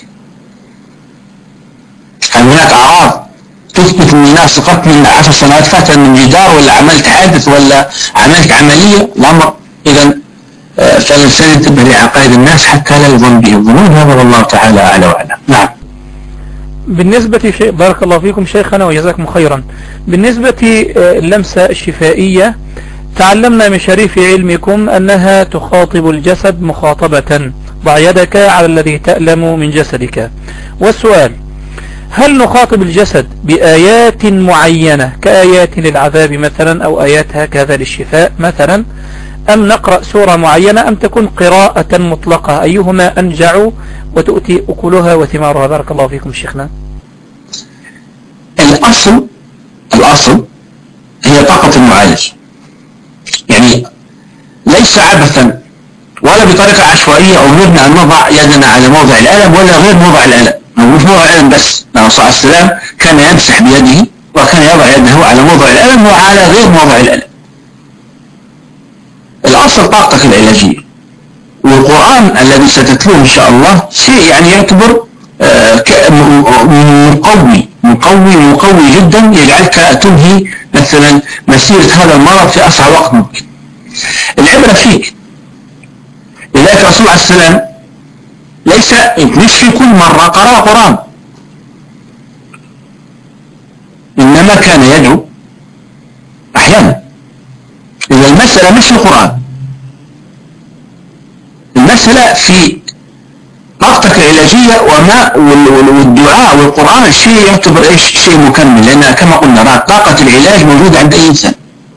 هل هناك أعراض تثبت ان الناس سقطت من عشر سنوات فاتت من جدار، ولا عملت حادث، ولا عملت عملية؟ الأمر إذا فالإنسان ينتبه لعقائد الناس حتى لا يظن به الظنون. هذا والله تعالى أعلى وأعلم. نعم. بالنسبة شيء بارك الله فيكم شيخنا وجزاكم خيرا. بالنسبة اللمسة الشفائية تعلمنا من شريف علمكم أنها تخاطب الجسد مخاطبة، ضع يدك على الذي تألم من جسدك. والسؤال: هل نخاطب الجسد بآيات معينة كآيات للعذاب مثلا، أو آيات هكذا للشفاء مثلا، أم نقرأ سورة معينة، أم تكون قراءة مطلقة؟ أيهما أنجع وتؤتي أكلها وثمارها؟ بارك الله فيكم شيخنا. الأصل الأصل هي طاقة المعالج، يعني ليس عبثا ولا بطريقة عشوائية أو نريد أن نضع يدنا على موضع الألم ولا غير موضع الألم، مش موضع الألم بس. النبي صلى الله عليه وسلم كان يمسح بيده وكان يضع يده على موضع الألم وعلى غير موضع الألم. الأصل طاقتك العلاجية، والقرآن الذي ستتلوه إن شاء الله شيء يعني يعتبر مقوي مقوي مقوي جدا، يجعلك تنهي مثلا مسيرة هذا المرض في أسرع وقت ممكن. العبرة فيك. لذلك الرسول عليه السلام ليس مش في كل مرة قرأ قرآن، إنما كان يدعو أحيانا. إذا المسألة مش القرآن، المسألة في طاقتك العلاجية وما والدعاء والقرآن الشيء يعتبر إيش شيء مكمل، لأن كما قلنا طاقة العلاج موجودة عند أي إنسان.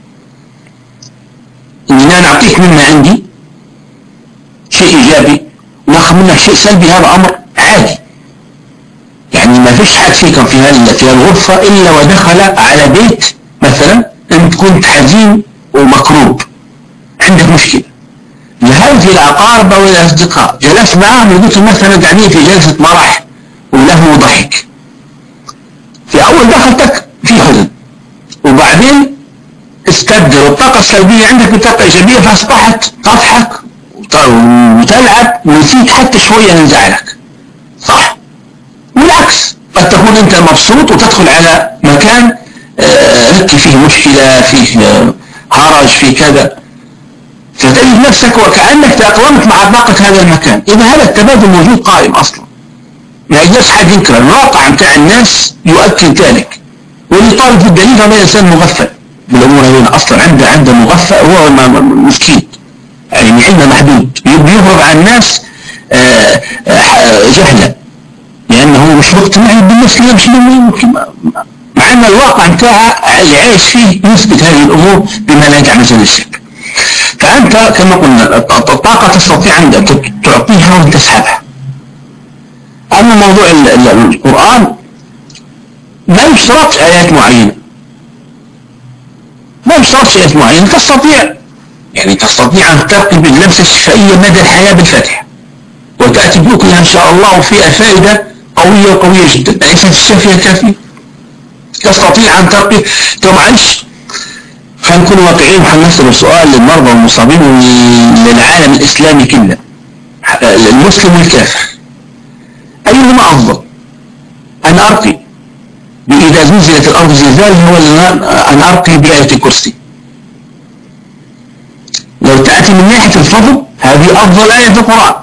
إننا نعطيك مما عندي شيء إيجابي ونأخذ منك شيء سلبي، هذا أمر عادي. يعني ما فيش حد فيكم في هذه الغرفة إلا ودخل على بيت مثلا أنت كنت حزين ومكروب، عندك مشكلة، ذهبت إلى الأقارب أو الأصدقاء، جلست معهم وقلت مثلا قاعدين في جلسة مرح ولهو وضحك، في أول دخلتك في حزن، وبعدين استبدل الطاقة السلبية عندك بطاقة إيجابية، فأصبحت تضحك وتلعب ونسيت حتى شوية من زعلك، صح؟ والعكس قد قد تكون أنت مبسوط وتدخل على مكان لك فيه مشكلة، فيه هرج، فيه كذا، فتجد نفسك وكأنك تأقلمت مع طاقة هذا المكان. إذا هذا التبادل موجود قائم أصلا، ما يقدرش حد ينكر، الواقع متاع الناس يؤكد ذلك. واللي طالب في الدليل هذا إنسان مغفل بالأمور هذه، أصلا عنده عنده مغفل، هو مسكين يعني علمه محدود، بيهرب عن الناس جهلا لأنه مش مقتنع بالناس اللي مش ممكن، مع أن الواقع متاعه اللي عايش فيه يثبت هذه الأمور بما لا يدع مجال الشك. فأنت كما قلنا الطاقة تستطيع أن تعطيها وأن تسحبها. أما موضوع القرآن ما يشترط آيات معينة، ما يشترط آيات معينة، تستطيع يعني تستطيع أن ترقي باللمسة الشفائية مدى الحياة بالفاتحة، وتأتي بأكلها إن شاء الله وفيها فائدة قوية وقوية جدا. أليست الشافية كافية؟ تستطيع أن ترقي. معلش خلينا نكون واقعيين وحنسأل سؤال للمرضى والمصابين وللعالم الإسلامي كله، المسلم والكافر أيهما أفضل؟ أن أرقي بإذا زلزلت الأرض زلزالها ولا أن أرقي بآية الكرسي؟ لو تأتي من ناحية الفضل هذه أفضل آية في القرآن.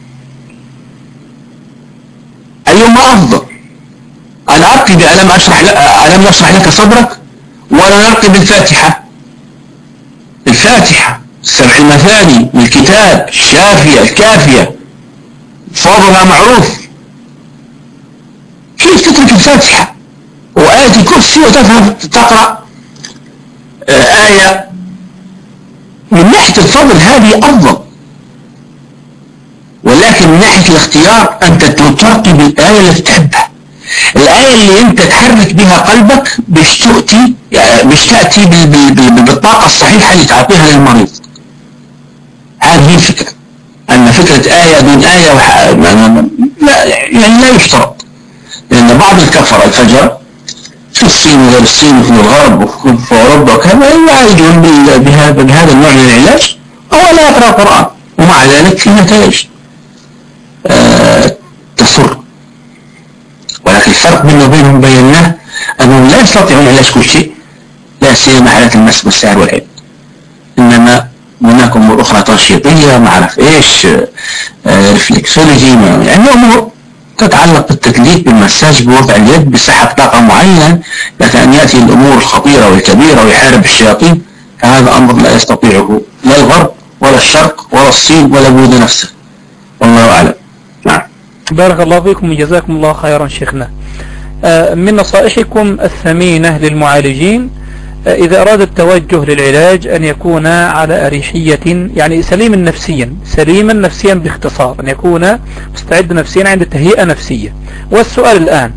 أيهما أفضل؟ أن أرقي بألم أشرح لك ألم نشرح لك صدرك، ولا نرقي بالفاتحة؟ الفاتحة سبع المثاني من الكتاب، الشافية الكافية، فضلها معروف. كيف تترك الفاتحة وآية الكرسي وتذهب تقرأ آية؟ من ناحية الفضل هذه أفضل، ولكن من ناحية الاختيار أنت ترقي بالآية اللي تحبها، الآية اللي أنت تحرك بها قلبك باش تؤتي يعني باش تأتي بالطاقة الصحيحة اللي تعطيها للمريض. هذه الفكرة، أن فكرة آية دون آية وح... لا يعني لا يشترط، لأن بعض الكفرة الفجر في الصين وغير الصين وفي الغرب وفي أوروبا وكذا يعالجون بهذا بهذا النوع من العلاج، أو لا يقرأ القرآن ومع ذلك في نتائج آه تسر. ولكن الفرق بينه وبينهم بيناه أنهم لا يستطيعون علاج كل شيء، لا سيما حالات المس والسحر والعين، إنما هناك أمور أخرى تنشيطية ما أعرف إيش آه ريفلكسولوجي، يعني أمور تتعلق بالتكليف بالمساج بوضع اليد بسحب طاقة معينة، لكن أن يأتي الأمور الخطيرة والكبيرة ويحارب الشياطين فهذا أمر لا يستطيعه لا الغرب ولا الشرق ولا الصين ولا بوذا نفسه، والله أعلم. نعم. بارك الله فيكم وجزاكم الله خيرا شيخنا. من نصائحكم الثمينة للمعالجين إذا أراد التوجه للعلاج أن يكون على أريحية، يعني سليما نفسيا، سليما نفسيا باختصار، أن يكون مستعد نفسيا عند تهيئة نفسية. والسؤال الآن،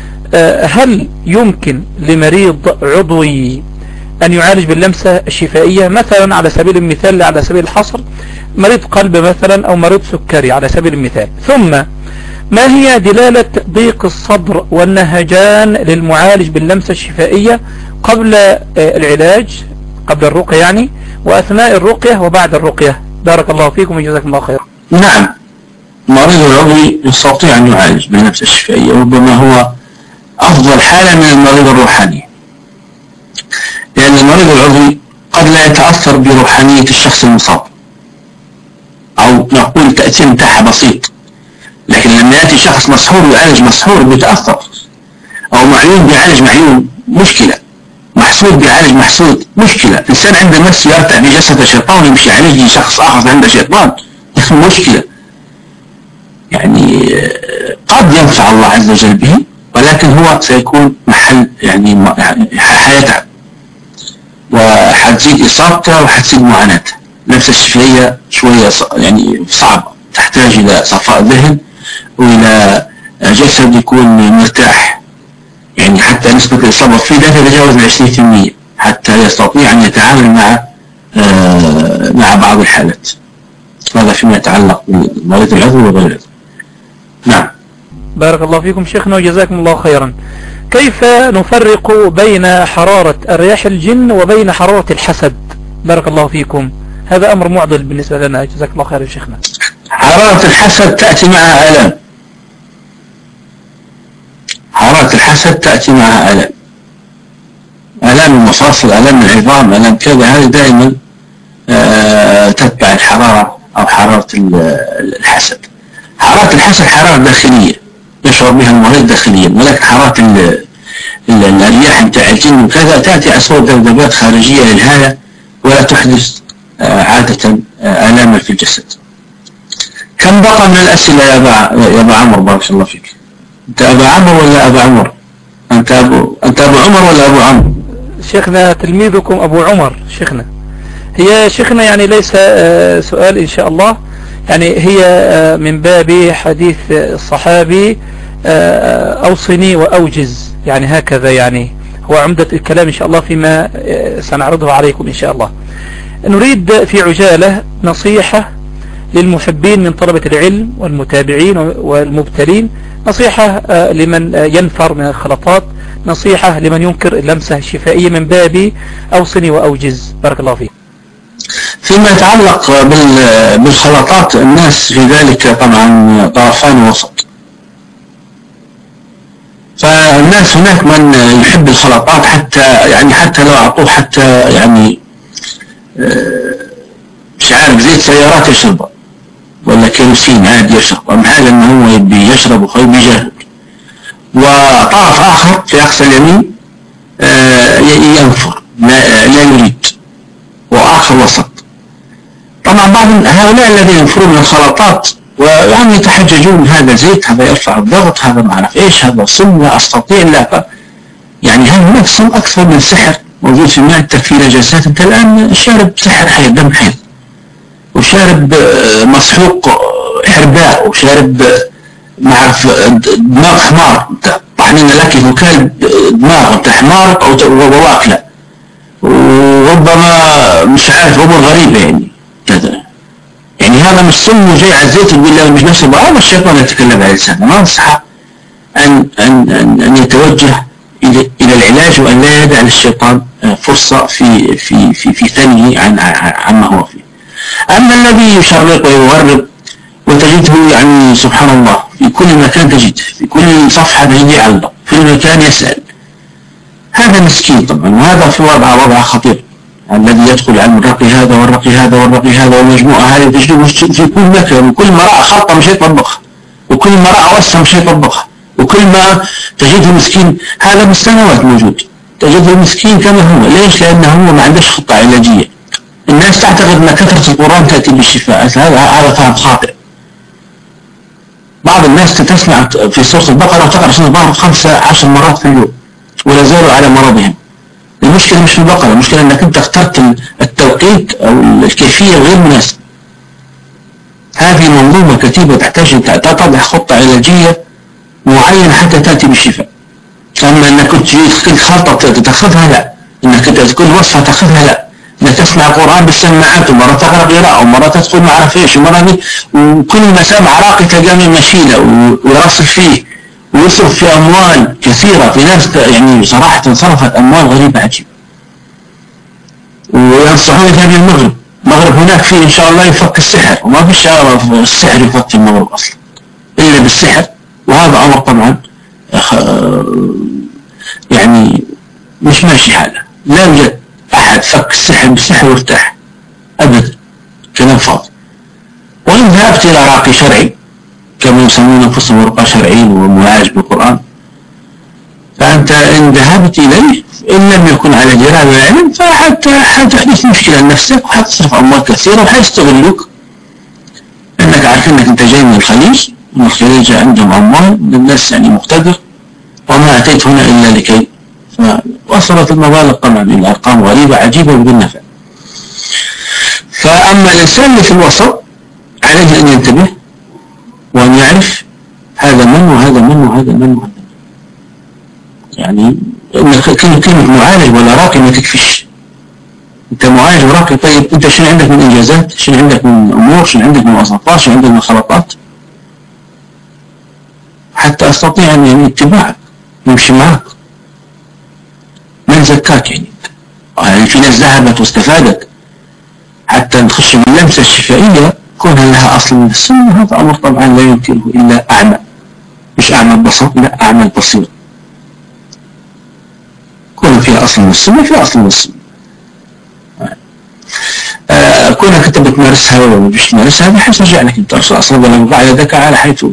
هل يمكن لمريض عضوي أن يعالج باللمسة الشفائية؟ مثلا على سبيل المثال، على سبيل الحصر، مريض قلب مثلا أو مريض سكري على سبيل المثال، ثم ما هي دلالة ضيق الصدر والنهجان للمعالج باللمسة الشفائية قبل العلاج، قبل الرقية يعني، وأثناء الرقية وبعد الرقية؟ بارك الله فيكم وجزاكم الله خيرا. نعم، المريض العضوي يستطيع أن يعالج باللمسة الشفائية، ربما هو أفضل حالة من المريض الروحاني، لأن المريض العضوي قد لا يتأثر بروحانية الشخص المصاب، أو نقول التأثير متاعها بسيط، لكن لما يأتي شخص مسحور يعالج مسحور بيتأثر، أو معيون بيعالج معيون مشكلة، محسود بيعالج محسود مشكلة، إنسان عنده نفس يرتع بجسد الشيطان يمشي يعالج شخص آخر عنده شيطان مشكلة. يعني قد ينفع الله عز وجل به، ولكن هو سيكون محل يعني حياتها، وحتزيد إصابته وحتزيد معاناته. نفس الشفائية شوية يعني صعبة، تحتاج إلى صفاء ذهن وإلى جسد يكون مرتاح، يعني حتى نسبة الإصابة فيه لا تتجاوز العشرين في المية حتى يستطيع أن يتعامل مع آه مع بعض الحالات. هذا فيما يتعلق بالمريض العضوي وغير العضوي. نعم. بارك الله فيكم شيخنا وجزاكم الله خيرا. كيف نفرق بين حرارة الرياح الجن وبين حرارة الحسد؟ بارك الله فيكم، هذا أمر معضل بالنسبة لنا، جزاك الله خير شيخنا. حرارة الحسد تأتي معها آلام، حرارة الحسد تأتي معها آلام، آلام المفاصل، آلام العظام، آلام كذا، هذه دائما تتبع الحرارة أو حرارة الحسد. حرارة الحسد حرارة داخلية يشعر بها المريض داخليا، ولكن حرارة الرياح متاع الجن وكذا تأتي أصوات ذبذبات خارجية للهالة ولا تحدث عادة آلاما في الجسد. كم بقى من الأسئلة يا أبا يا أبا عمر؟ بارك الله فيك. أنت أبا عمر ولا أبا عمر؟ أنت أبو أنت أبو عمر ولا أبو عمر؟ شيخنا تلميذكم أبو عمر شيخنا. هي شيخنا يعني ليس سؤال إن شاء الله، يعني هي من باب حديث الصحابي أوصني وأوجز، يعني هكذا، يعني هو عمدة الكلام إن شاء الله فيما سنعرضه عليكم إن شاء الله. نريد في عجالة نصيحة للمحبين من طلبة العلم والمتابعين والمبتلين، نصيحة لمن ينفر من الخلطات، نصيحة لمن ينكر اللمسة الشفائية من باب أوصني وأوجز. بارك الله فيك. فيما يتعلق بالخلطات الناس في ذلك طبعا طرفان وسط، فالناس هناك من يحب الخلطات حتى يعني حتى لو أعطوه حتى يعني مش عارف زيت سيارات يشربه ولا كيروسين عادي يشرب، أهم حاجة أنه هو يبي يشرب وخير بيجهد. وطرف آخر في أقصى اليمين ينفر لا يريد، وآخر وسط. طبعا بعض هؤلاء الذين ينفرون من الخلطات ويعني يتحججون هذا زيت، هذا يرفع الضغط، هذا ما أعرف إيش، هذا صم لا أستطيع لا، يعني هل هناك صم أكثر من سحر موجود في معدتك في نجاسات؟ أنت الآن شارب سحر حي، دم حي، وشارب مسحوق حرباء، وشارب ما أعرف دماغ حمار، طحنين لك وكال دماغ أنت حمار أو واكلة، وربما مش عارف أمور غريبة يعني كذا. يعني هذا مش سم جاي على الزيت يقول له مش نفسه، هذا الشيطان يتكلم على لسانه. ما أنصح أن أن أن أن يتوجه إلى إلى العلاج، وأن لا يدع للشيطان فرصة في في في في ثنيه عن عما هو فيه. أما الذي يشرق ويغرب وتجده يعني سبحان الله في كل مكان تجد، في كل صفحة تجد يعلق، في كل مكان يسأل، هذا مسكين طبعا، وهذا في وضع وضع خطير. الذي يدخل علم الرقي هذا والرقي هذا والرقي هذا والمجموعة هذه تجده في كل مكان، وكل ما رأى خلطة مش يطبقها، وكل ما رأى وسع مش يطبقها، وكل ما تجده مسكين. هذا بالسنوات موجود، تجده مسكين كما هو. ليش؟ لأنه هو ما عندش خطة علاجية. الناس تعتقد أن كثرة القرآن تأتي بالشفاء، هذا هذا فهم خاطئ. بعض الناس تسمع في سورة البقرة وتقرأ سورة البقرة خمسة عشر مرات في اليوم ولا زالوا على مرضهم. المشكلة مش في البقرة، المشكلة أنك أنت اخترت التوقيت أو الكيفية غير مناسبة. هذه منظومة كتيبة تحتاج أن تضع خطة علاجية معينة حتى تأتي بالشفاء. أما أنك كل خلطة تأخذها لا، أنك كل وصفة تأخذها لا، أنك تسمع القرآن بالسماعات ومرة تقرأ قراءة ومرة تدخل ما أعرف إيش ومرة دي، وكل ما سمع راقي تلقاه مشيلة ويراسل فيه ويصرف في أموال كثيرة. في ناس يعني صراحة صرفت أموال غريبة عجيبة. وينصحون في هذه المغرب، المغرب هناك فيه إن شاء الله يفك السحر، وما فيش السحر يفك في المغرب أصلا إلا بالسحر. وهذا أمر طبعا يعني مش ماشي حاله، لا يوجد أحد فك السحر بالسحر وارتاح أبدا، كلام فاضي. وإن ذهبت إلى راقي شرعي كما يسمون أنفسهم رقى شرعيين ومعالج بالقرآن، فأنت إن ذهبت إليه إن لم يكن على جراب العلم فحتى حتحدث مشكلة لنفسك، وحتصرف أموال كثيرة، وحيستغلوك أنك عارف أنك أنت جاي من الخليج، ومن الخليج عندهم أموال، الناس يعني مقتدر، وما أتيت هنا إلا لكي. فوصلت المبالغ طبعا إلى أرقام غريبة عجيبة وبدون نفع. فأما الإنسان اللي في الوسط عليه أن ينتبه وأن يعرف هذا من وهذا من وهذا من وهذا من. يعني كلمة معالج ولا راقي ما تكفيش. أنت معالج وراقي، طيب أنت شنو عندك من إنجازات؟ شنو عندك من أمور؟ شنو عندك من وسطات؟ شنو عندك من خلطات؟ حتى أستطيع أن يعني اتباعك يمشي معك. من زكاك يعني؟ يعني في ناس ذهبت واستفادت حتى نخش من اللمسة الشفائية كونها لها أصل من السنة. هذا أمر طبعا لا يمكنه إلا أعمى، مش أعمى البصر، لا أعمى البصير. فيها أصل من السنة فيها أصل من السنة. آه كونك أنت بتمارسها ولا مش تمارسها هذا حيث رجع لك أنت. الرسول صلى الله عليه وسلم ضع يدك على حيث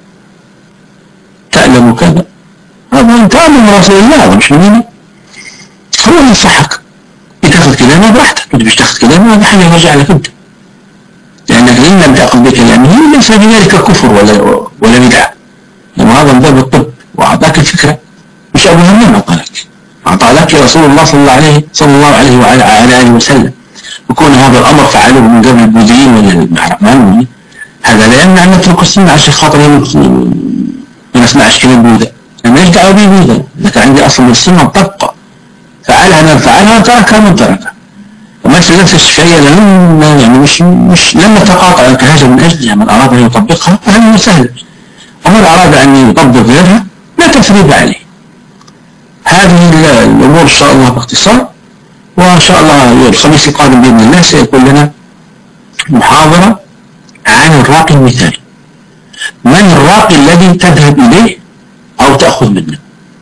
تعلم كذا، هذا أنت من رسول الله مش مني، هو اللي ينصحك تاخذ كلامه براحتك، أنت مش تاخذ كلامه هذا حاجة رجع لك أنت، لأنك إن لم تأخذ بكلامه ليس بذلك كفر ولا ولا بدعة، لأنه هذا من باب الطب وأعطاك الفكرة، مش أبو همام أعطاك، أعطى لك رسول الله صلى الله عليه صلى الله عليه وعلى آله وسلم. وكون هذا الأمر فعله من قبل البوذيين ولا المعرفة هذا لا يمنع أن نترك السنة عشان خاطر ما نسمعش كلام بوذا، أنا ماليش دعوة به بوذا، لكن عندي أصل من السنة مطبقة، فعلها من فعلها وتركها من تركها. ومثلا في الشيء لم يعني مش مش لم نتقاطع الكهاجة من أجلها، من أراد أن يطبقها فهذا سهل، ومن أراد أن يطبق غيرها لا تثريب عليه. هذه الأمور إن شاء الله باختصار، وإن شاء الله الخميس القادم بإذن الله سيكون لنا محاضرة عن الراقي المثالي، من الراقي الذي تذهب إليه أو تأخذ منه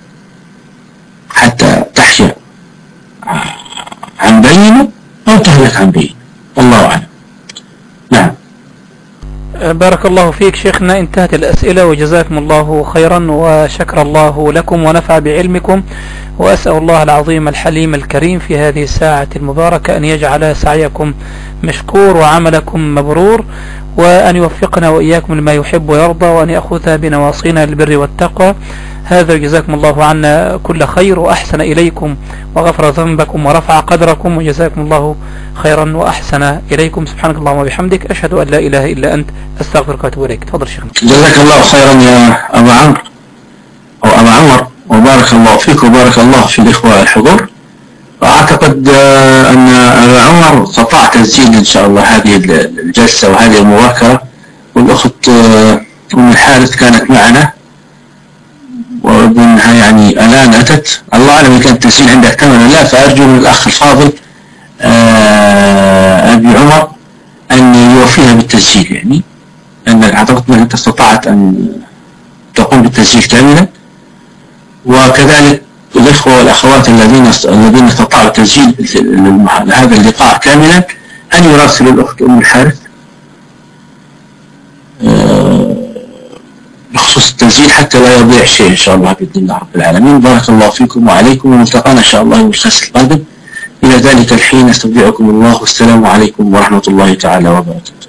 حتى تحيا عن بينه أو تهلك عن بينه، الله أعلم. نعم. بارك الله فيك شيخنا، انتهت الأسئلة وجزاكم الله خيرا وشكر الله لكم ونفع بعلمكم، وأسأل الله العظيم الحليم الكريم في هذه الساعة المباركة أن يجعل سعيكم مشكور وعملكم مبرور، وأن يوفقنا وإياكم لما يحب ويرضى، وأن يأخذ بنواصينا للبر والتقوى. هذا جزاكم الله عنا كل خير وأحسن إليكم وغفر ذنبكم ورفع قدركم، وجزاكم الله خيرا وأحسن إليكم. سبحانك اللهم وبحمدك، أشهد أن لا إله إلا أنت، أستغفرك وأتوب إليك. تفضل شيخنا. جزاك الله خيرا يا أبا عمرو أو أبا عمر، وبارك الله فيك وبارك الله في الإخوة الحضور. وأعتقد أن أبا عمر استطاع تسجيل إن شاء الله هذه الجلسة وهذه المذاكرة، والأخت أم الحارث كانت معنا وأظنها يعني الآن أتت، الله أعلم إن كان التسجيل عندها كمان لا، فأرجو من الأخ الفاضل أبي عمر أن يوفيها بالتسجيل، يعني أن أعتقد أنها استطاعت أن تقوم بالتسجيل كاملا، وكذلك الإخوة والأخوات الذين الذين استطاعوا تسجيل هذا اللقاء كاملا أن يراسلوا الأخت أم الحارث بخصوص التسجيل حتى لا يضيع شيء إن شاء الله بإذن الله رب العالمين. بارك الله فيكم وعليكم، ونلتقانا إن شاء الله يوم الخميس القادم. إلى ذلك الحين استودعكم الله، والسلام عليكم ورحمة الله تعالى وبركاته.